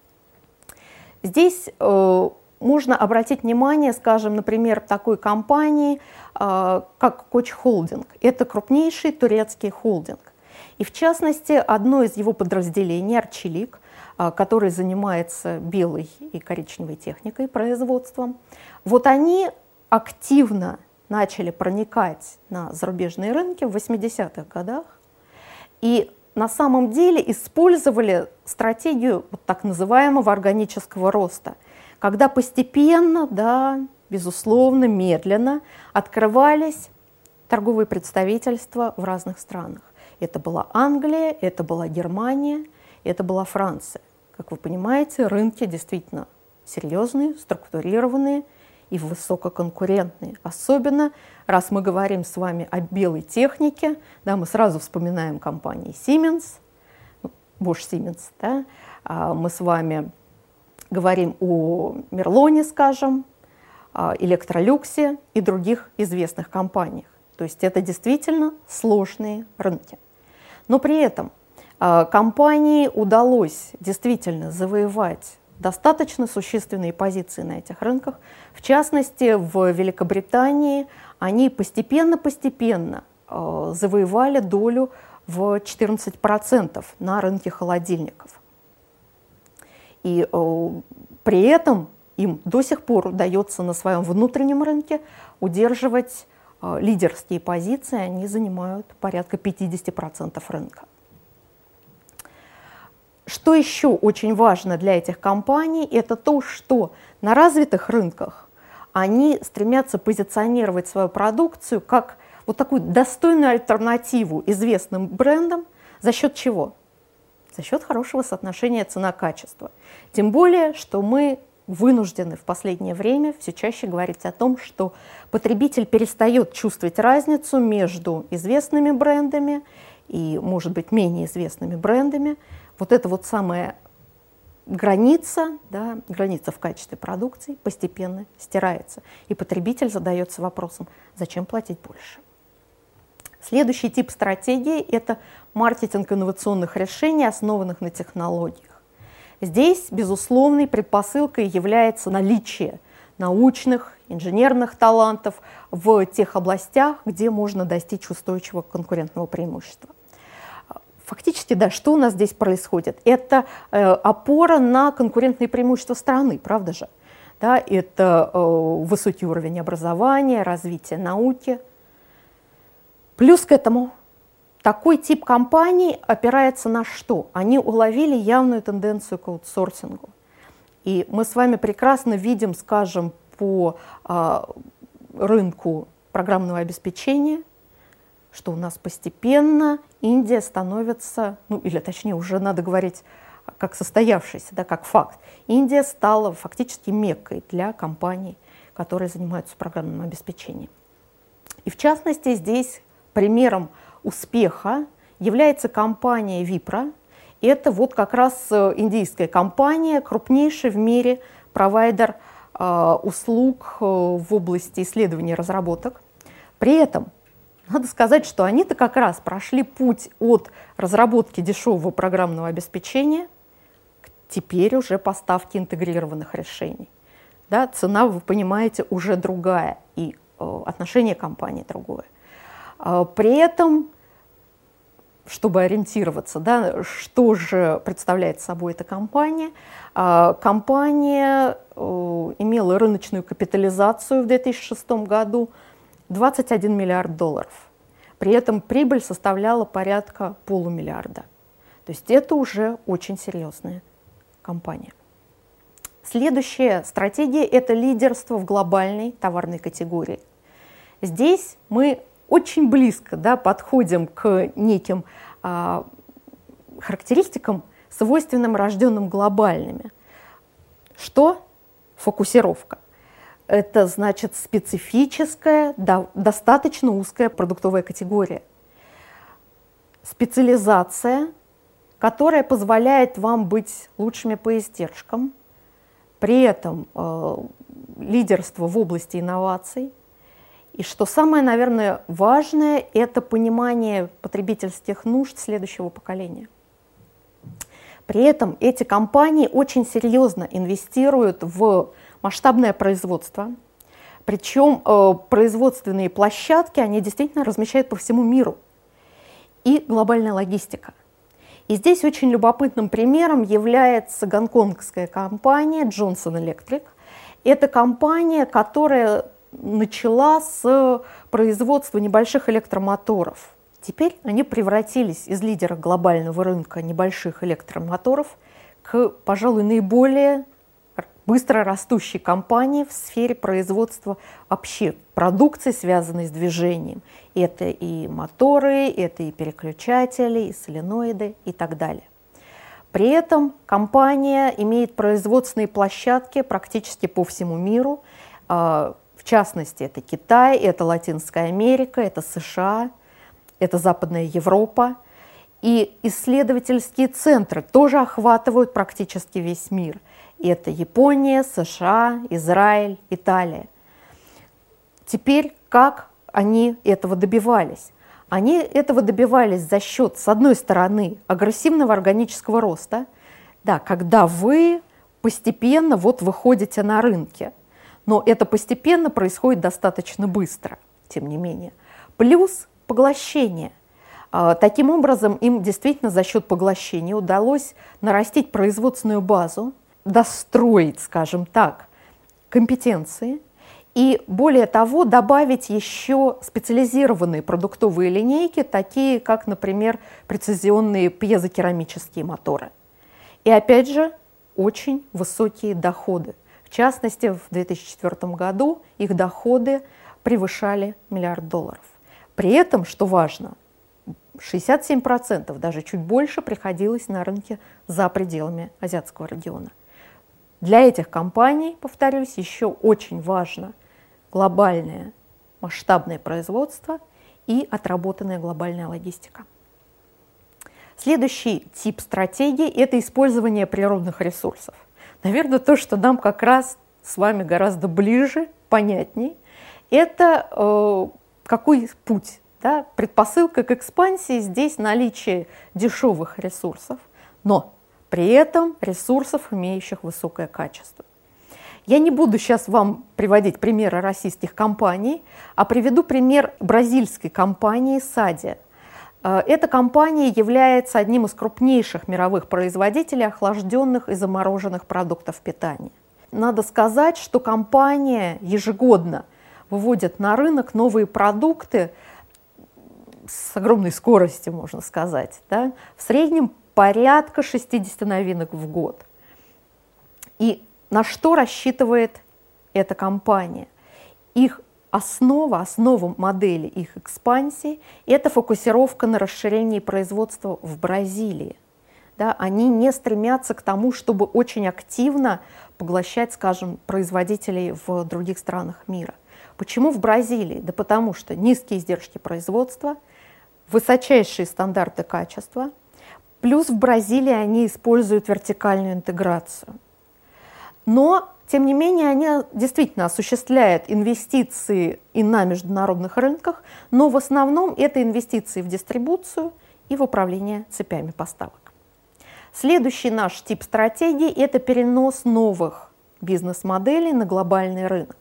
Здесь э, можно обратить внимание, скажем, например, такой компании, э, как Koç Holding. Это крупнейший турецкий холдинг. И в частности, одно из его подразделений, Arçelik, э, который занимается белой и коричневой техникой, производством, вот они активно начали проникать на зарубежные рынки в восьмидесятых годах и на самом деле использовали стратегию вот так называемого органического роста, когда постепенно, да, безусловно, медленно открывались торговые представительства в разных странах. Это была Англия, это была Германия, это была Франция. Как вы понимаете, рынки действительно серьезные, структурированные и высококонкурентные. Особенно, раз мы говорим с вами о белой технике, да, мы сразу вспоминаем компании Siemens, Bosch Siemens, да, а мы с вами говорим о Мерлоне, скажем, Электролюксе и других известных компаниях. То есть это действительно сложные рынки. Но при этом компании удалось действительно завоевать достаточно существенные позиции на этих рынках. В частности, в Великобритании они постепенно-постепенно э, завоевали долю в четырнадцать процентов на рынке холодильников. И э, при этом им до сих пор удается на своем внутреннем рынке удерживать э, лидерские позиции, они занимают порядка пятьдесят процентов рынка. Что еще очень важно для этих компаний, это то, что на развитых рынках они стремятся позиционировать свою продукцию как вот такую достойную альтернативу известным брендам. За счет чего? За счет хорошего соотношения цена-качество. Тем более, что мы вынуждены в последнее время все чаще говорить о том, что потребитель перестает чувствовать разницу между известными брендами и, может быть, менее известными брендами. Вот эта вот самая граница, да, граница в качестве продукции постепенно стирается. И потребитель задается вопросом, зачем платить больше. Следующий тип стратегии – это маркетинг инновационных решений, основанных на технологиях. Здесь, безусловной предпосылкой является наличие научных инженерных талантов в тех областях, где можно достичь устойчивого конкурентного преимущества. Фактически, да, что у нас здесь происходит? Это э, опора на конкурентные преимущества страны, правда же? Да, это э, высокий уровень образования, развитие науки. Плюс к этому такой тип компаний опирается на что? Они уловили явную тенденцию к аутсорсингу. И мы с вами прекрасно видим, скажем, по э, рынку программного обеспечения, что у нас постепенно Индия становится, ну или точнее уже надо говорить как состоявшийся, да, как факт. Индия стала фактически меккой для компаний, которые занимаются программным обеспечением. И в частности здесь примером успеха является компания Wipro. Это вот как раз индийская компания, крупнейший в мире провайдер э, услуг э, в области исследований и разработок. При этом надо сказать, что они-то как раз прошли путь от разработки дешевого программного обеспечения к теперь уже поставке интегрированных решений. Да, цена, вы понимаете, уже другая, и э, отношение компании другое. Э, при этом, чтобы ориентироваться, да, что же представляет собой эта компания, э, компания э, имела рыночную капитализацию в две тысячи шестом году двадцать один миллиард долларов. При этом прибыль составляла порядка полумиллиарда. То есть это уже очень серьезная компания. Следующая стратегия – это лидерство в глобальной товарной категории. Здесь мы очень близко, да, подходим к неким а, характеристикам, свойственным рожденным глобальными. Что? Фокусировка. Это значит специфическая, да, достаточно узкая продуктовая категория. Специализация, которая позволяет вам быть лучшими по издержкам, при этом э, лидерство в области инноваций. И что самое, наверное, важное, это понимание потребительских нужд следующего поколения. При этом эти компании очень серьезно инвестируют в масштабное производство, причем э, производственные площадки они действительно размещают по всему миру, и глобальная логистика. И здесь очень любопытным примером является гонконгская компания Johnson Electric. Это компания, которая начала с производства небольших электромоторов. Теперь они превратились из лидера глобального рынка небольших электромоторов к, пожалуй, наиболее быстро растущей компании в сфере производства вообще продукции, связанной с движением. Это и моторы, это и переключатели, и соленоиды и так далее. При этом компания имеет производственные площадки практически по всему миру. В частности, это Китай, это Латинская Америка, это США, это Западная Европа. И исследовательские центры тоже охватывают практически весь мир. Это Япония, США, Израиль, Италия. Теперь как они этого добивались? Они этого добивались за счет, с одной стороны, агрессивного органического роста, да, когда вы постепенно вот выходите на рынки. Но это постепенно происходит достаточно быстро, тем не менее. Плюс поглощение. Таким образом, им действительно за счет поглощения удалось нарастить производственную базу, достроить, скажем так, компетенции и, более того, добавить еще специализированные продуктовые линейки, такие как, например, прецизионные пьезокерамические моторы. И, опять же, очень высокие доходы. В частности, в две тысячи четвёртом году их доходы превышали миллиард долларов. При этом, что важно, шестьдесят семь процентов, даже чуть больше, приходилось на рынке за пределами азиатского региона. Для этих компаний, повторюсь, еще очень важно глобальное масштабное производство и отработанная глобальная логистика. Следующий тип стратегии – это использование природных ресурсов. Наверное, то, что нам как раз с вами гораздо ближе, понятней, это э, какой путь? Да? Предпосылка к экспансии здесь наличие дешевых ресурсов, но при этом ресурсов, имеющих высокое качество. Я не буду сейчас вам приводить примеры российских компаний, а приведу пример бразильской компании Sadia. Эта компания является одним из крупнейших мировых производителей охлажденных и замороженных продуктов питания. Надо сказать, что компания ежегодно выводит на рынок новые продукты с огромной скоростью, можно сказать. Да? В среднем порядка шестидесяти новинок в год. И на что рассчитывает эта компания? Их основа, основа модели их экспансии – это фокусировка на расширении производства в Бразилии. Да, они не стремятся к тому, чтобы очень активно поглощать, скажем, производителей в других странах мира. Почему в Бразилии? Да потому что низкие издержки производства, высочайшие стандарты качества, плюс в Бразилии они используют вертикальную интеграцию. Но, тем не менее, они действительно осуществляют инвестиции и на международных рынках, но в основном это инвестиции в дистрибуцию и в управление цепями поставок. Следующий наш тип стратегии – это перенос новых бизнес-моделей на глобальный рынок.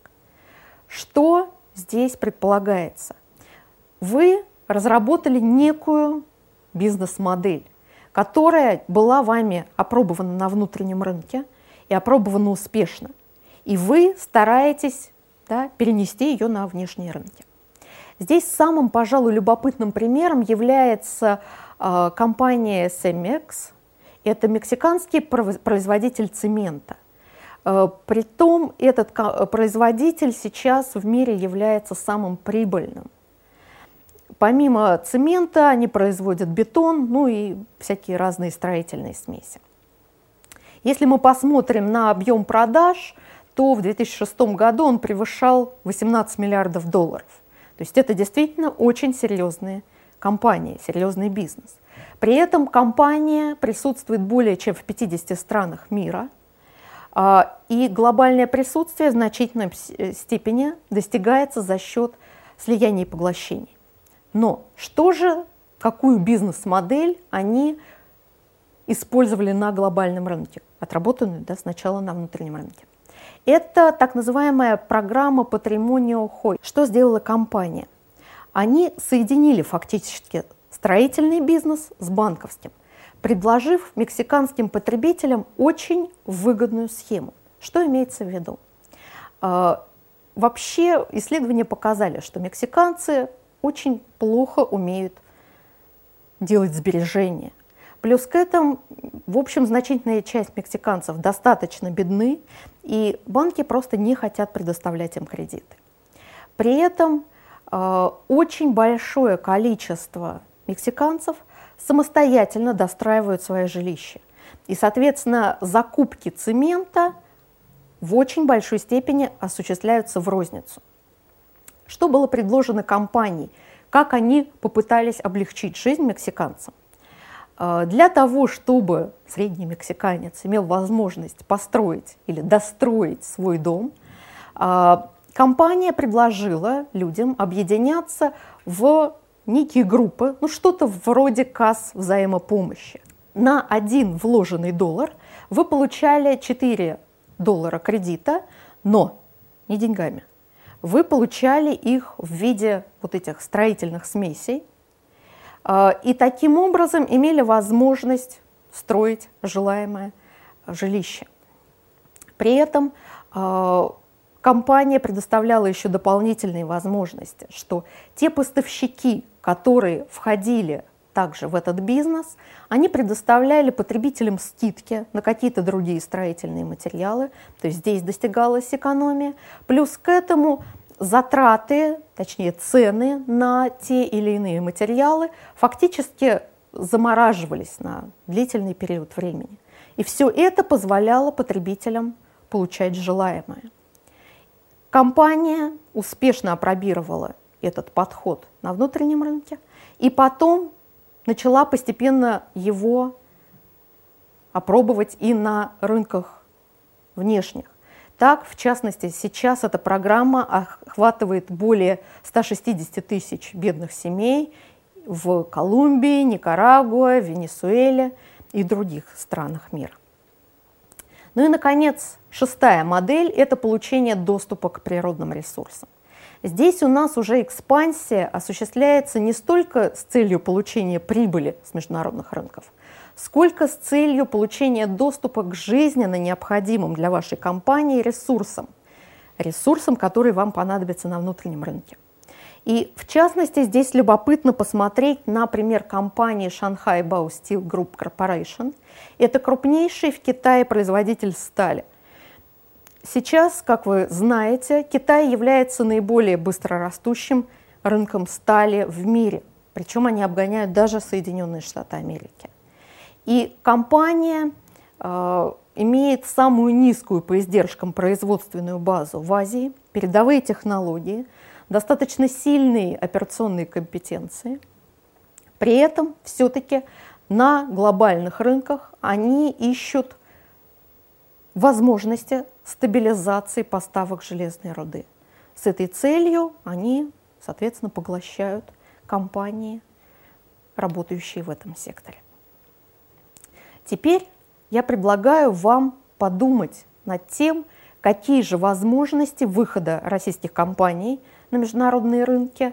Что здесь предполагается? Вы разработали некую бизнес-модель, которая была вами опробована на внутреннем рынке и опробована успешно. И вы стараетесь, да, перенести ее на внешние рынки. Здесь самым, пожалуй, любопытным примером является э, компания Cemex. Это мексиканский производитель цемента. Э, притом этот производитель сейчас в мире является самым прибыльным. Помимо цемента они производят бетон, ну и всякие разные строительные смеси. Если мы посмотрим на объем продаж, то в две тысячи шестом году он превышал восемнадцать миллиардов долларов. То есть это действительно очень серьезные компании, серьезный бизнес. При этом компания присутствует более чем в пятидесяти странах мира, и глобальное присутствие в значительной степени достигается за счет слияния и поглощений. Но что же, какую бизнес-модель они использовали на глобальном рынке, отработанную, да, сначала на внутреннем рынке? Это так называемая программа Patrimonio Hoi. Что сделала компания? Они соединили фактически строительный бизнес с банковским, предложив мексиканским потребителям очень выгодную схему. Что имеется в виду? Вообще исследования показали, что мексиканцы очень плохо умеют делать сбережения. Плюс к этому, в общем, значительная часть мексиканцев достаточно бедны, и банки просто не хотят предоставлять им кредиты. При этом э, очень большое количество мексиканцев самостоятельно достраивают свое жилище. И, соответственно, закупки цемента в очень большой степени осуществляются в розницу. Что было предложено компанией? Как они попытались облегчить жизнь мексиканцам? Для того, чтобы средний мексиканец имел возможность построить или достроить свой дом, компания предложила людям объединяться в некие группы, ну что-то вроде касс взаимопомощи. На один вложенный доллар вы получали четыре доллара кредита, но не деньгами. Вы получали их в виде вот этих строительных смесей, и таким образом имели возможность строить желаемое жилище. При этом компания предоставляла еще дополнительные возможности, что те поставщики, которые входили также в этот бизнес, они предоставляли потребителям скидки на какие-то другие строительные материалы, то есть здесь достигалась экономия, плюс к этому затраты, точнее цены на те или иные материалы фактически замораживались на длительный период времени. И все это позволяло потребителям получать желаемое. Компания успешно опробировала этот подход на внутреннем рынке и потом начала постепенно его опробовать и на рынках внешних. Так, в частности, сейчас эта программа охватывает более ста шестидесяти тысяч бедных семей в Колумбии, Никарагуа, Венесуэле и других странах мира. Ну и, наконец, шестая модель – это получение доступа к природным ресурсам. Здесь у нас уже экспансия осуществляется не столько с целью получения прибыли с международных рынков, сколько с целью получения доступа к жизненно необходимым для вашей компании ресурсам, ресурсам, которые вам понадобятся на внутреннем рынке. И в частности, здесь любопытно посмотреть на пример компании Shanghai Baosteel Group Corporation. Это крупнейший в Китае производитель стали. Сейчас, как вы знаете, Китай является наиболее быстрорастущим рынком стали в мире. Причем они обгоняют даже Соединенные Штаты Америки. И компания э, имеет самую низкую по издержкам производственную базу в Азии, передовые технологии, достаточно сильные операционные компетенции. При этом все-таки на глобальных рынках они ищут возможности стабилизации поставок железной руды. С этой целью они, соответственно, поглощают компании, работающие в этом секторе. Теперь я предлагаю вам подумать над тем, какие же возможности выхода российских компаний на международные рынки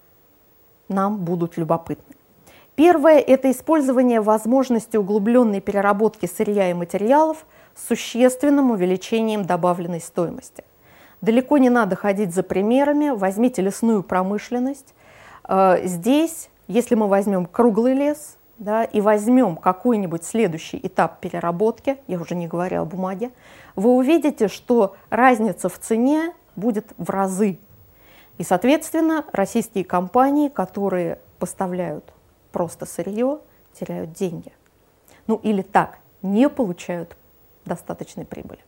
нам будут любопытны. Первое – это использование возможности углубленной переработки сырья и материалов с существенным увеличением добавленной стоимости. Далеко не надо ходить за примерами, возьмите лесную промышленность. Здесь, если мы возьмем круглый лес, да, и возьмем какой-нибудь следующий этап переработки, я уже не говорю о бумаге, вы увидите, что разница в цене будет в разы. И, соответственно, российские компании, которые поставляют просто сырье, теряют деньги. Ну или так, не получают достаточной прибыли.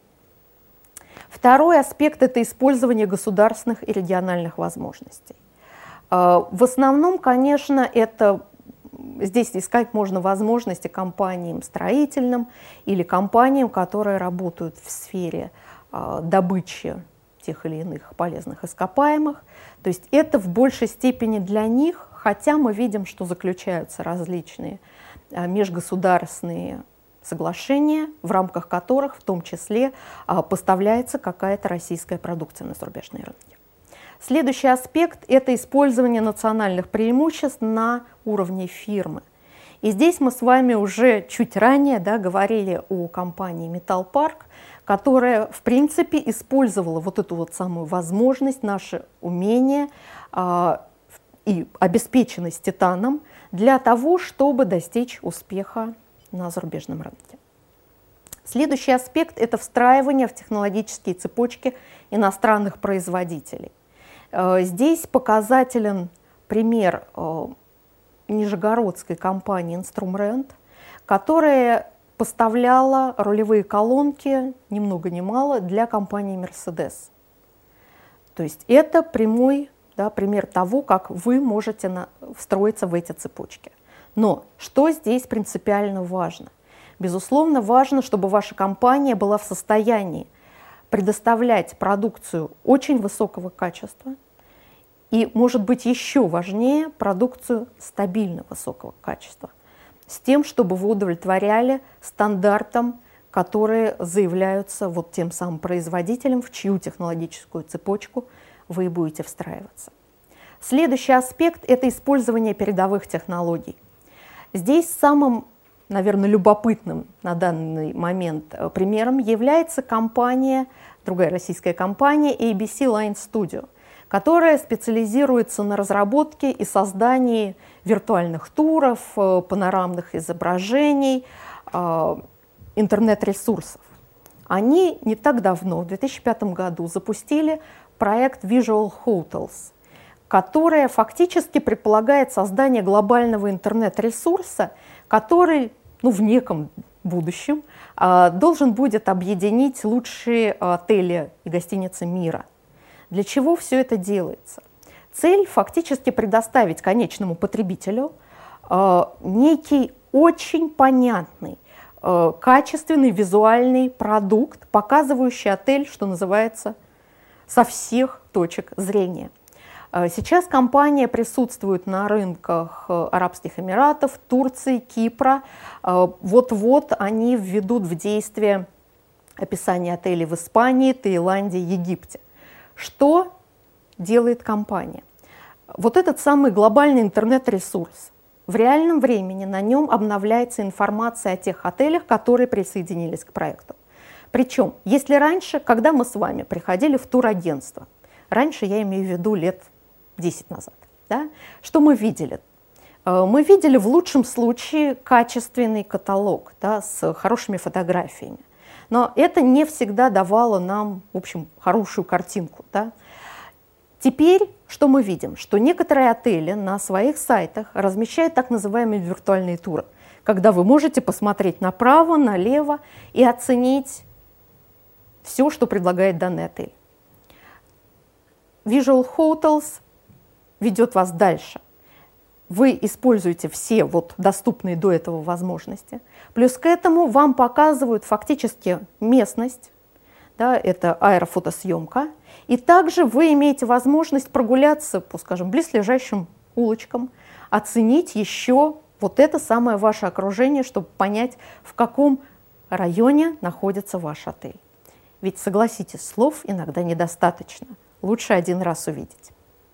Второй аспект – это использование государственных и региональных возможностей. В основном, конечно, это здесь искать можно возможности компаниям строительным или компаниям, которые работают в сфере добычи тех или иных полезных ископаемых. То есть это в большей степени для них, хотя мы видим, что заключаются различные межгосударственные соглашения, в рамках которых в том числе поставляется какая-то российская продукция на зарубежные рынки. Следующий аспект – это использование национальных преимуществ на уровне фирмы. И здесь мы с вами уже чуть ранее, да, говорили о компании «Металлпарк», которая, в принципе, использовала вот эту вот самую возможность, наше умение э, и обеспеченность титаном для того, чтобы достичь успеха на зарубежном рынке. Следующий аспект – это встраивание в технологические цепочки иностранных производителей. Здесь показателен пример нижегородской компании «Инструмрент», которая поставляла рулевые колонки, ни много ни мало, для компании «Мерседес». То есть это прямой, да, пример того, как вы можете на, встроиться в эти цепочки. Но что здесь принципиально важно? Безусловно, важно, чтобы ваша компания была в состоянии предоставлять продукцию очень высокого качества и, может быть, еще важнее, продукцию стабильно высокого качества, с тем, чтобы вы удовлетворяли стандартам, которые заявляются вот тем самым производителям, в чью технологическую цепочку вы будете встраиваться. Следующий аспект – это использование передовых технологий. Здесь самым, наверное, любопытным на данный момент примером является компания, другая российская компания эй би си Line Studio, которая специализируется на разработке и создании виртуальных туров, панорамных изображений, интернет-ресурсов. Они не так давно, в две тысячи пятом году, запустили проект Visual Hotels, который фактически предполагает создание глобального интернет-ресурса, который, ну, в неком будущем должен будет объединить лучшие отели и гостиницы мира. Для чего все это делается? Цель фактически предоставить конечному потребителю э, некий очень понятный, э, качественный визуальный продукт, показывающий отель, что называется, со всех точек зрения. Э, сейчас компания присутствует на рынках э, Арабских Эмиратов, Турции, Кипра. Э, вот-вот они введут в действие описание отелей в Испании, Таиланде, Египте. Что делает компания? Вот этот самый глобальный интернет-ресурс. В реальном времени на нем обновляется информация о тех отелях, которые присоединились к проекту. Причем, если раньше, когда мы с вами приходили в турагентство, раньше я имею в виду лет десять назад, да, что мы видели? Мы видели в лучшем случае качественный каталог, да, с хорошими фотографиями. Но это не всегда давало нам, в общем, хорошую картинку. Да. Теперь что мы видим? Что некоторые отели на своих сайтах размещают так называемые виртуальные туры, когда вы можете посмотреть направо, налево и оценить все, что предлагает данный отель. Visual Hotels ведет вас дальше. Вы используете все вот доступные до этого возможности. Плюс к этому вам показывают фактически местность, да, это аэрофотосъемка. И также вы имеете возможность прогуляться по, скажем, близлежащим улочкам, оценить еще вот это самое ваше окружение, чтобы понять, в каком районе находится ваш отель. Ведь, согласитесь, слов иногда недостаточно. Лучше один раз увидеть.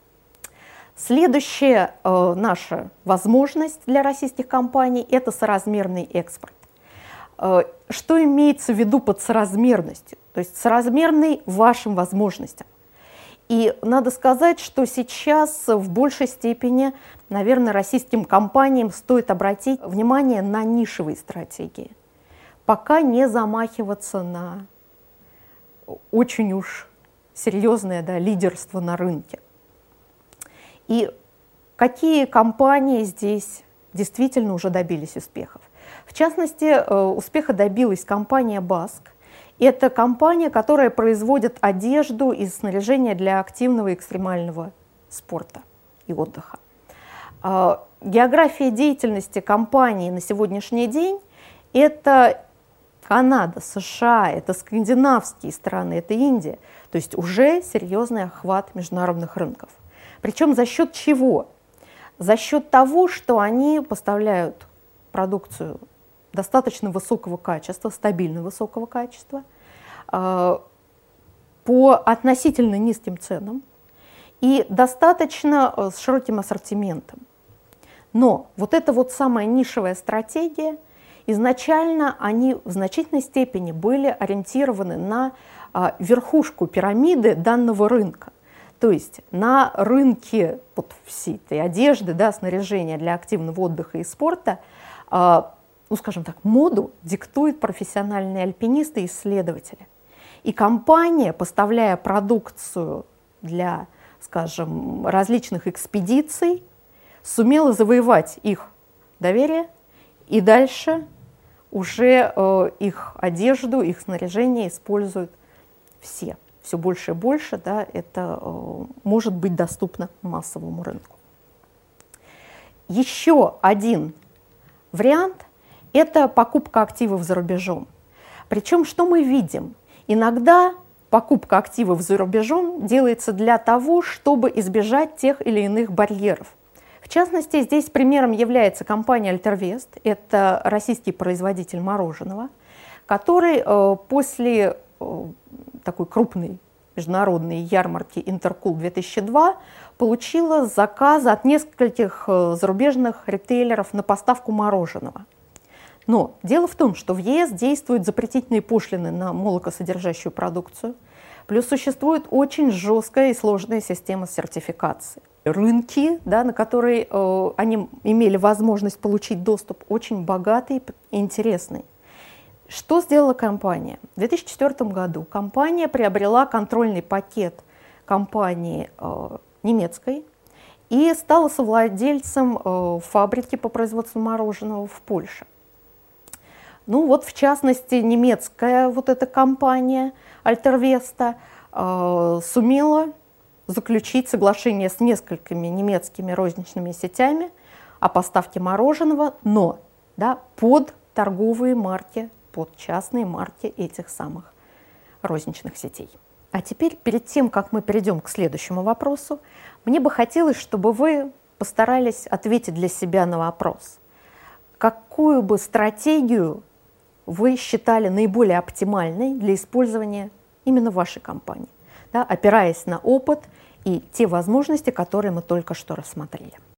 Следующая э, наша возможность для российских компаний – это соразмерный экспорт. Э, что имеется в виду под соразмерностью? То есть соразмерный вашим возможностям. И надо сказать, что сейчас в большей степени, наверное, российским компаниям стоит обратить внимание на нишевые стратегии. Пока не замахиваться на очень уж серьезное, да, лидерство на рынке. И какие компании здесь действительно уже добились успехов? В частности, успеха добилась компания «Баск». Это компания, которая производит одежду и снаряжение для активного и экстремального спорта и отдыха. География деятельности компании на сегодняшний день – это Канада, США, это скандинавские страны, это Индия. То есть уже серьезный охват международных рынков. Причем за счет чего? За счет того, что они поставляют продукцию достаточно высокого качества, стабильно высокого качества, э, по относительно низким ценам и достаточно э, с широким ассортиментом. Но вот эта вот самая нишевая стратегия, изначально они в значительной степени были ориентированы на э, верхушку пирамиды данного рынка. То есть на рынке вот всей этой одежды, да, снаряжения для активного отдыха и спорта, э, ну, скажем так, моду диктуют профессиональные альпинисты и исследователи. И компания, поставляя продукцию для, скажем, различных экспедиций, сумела завоевать их доверие, и дальше уже э, их одежду, их снаряжение используют все. Все больше и больше, да, это э, может быть доступно массовому рынку. Еще один вариант – это покупка активов за рубежом. Причем что мы видим? Иногда покупка активов за рубежом делается для того, чтобы избежать тех или иных барьеров. В частности, здесь примером является компания «Альтервест». Это российский производитель мороженого, который э, после э, такой крупной международной ярмарки «Интеркул две тысячи два» получила заказы от нескольких э, зарубежных ритейлеров на поставку мороженого. Но дело в том, что в ЕС действуют запретительные пошлины на молокосодержащую продукцию, плюс существует очень жесткая и сложная система сертификации. Рынки, да, на которые э, они имели возможность получить доступ, очень богатые и интересные. Что сделала компания? В две тысячи четвёртом году компания приобрела контрольный пакет компании э, немецкой и стала совладельцем э, фабрики по производству мороженого в Польше. Ну вот, в частности, немецкая вот эта компания Альтервеста э, сумела заключить соглашение с несколькими немецкими розничными сетями о поставке мороженого, но да, под торговые марки, под частные марки этих самых розничных сетей. А теперь, перед тем, как мы перейдем к следующему вопросу, мне бы хотелось, чтобы вы постарались ответить для себя на вопрос, какую бы стратегию вы считали наиболее оптимальной для использования именно в вашей компании, да, опираясь на опыт и те возможности, которые мы только что рассмотрели.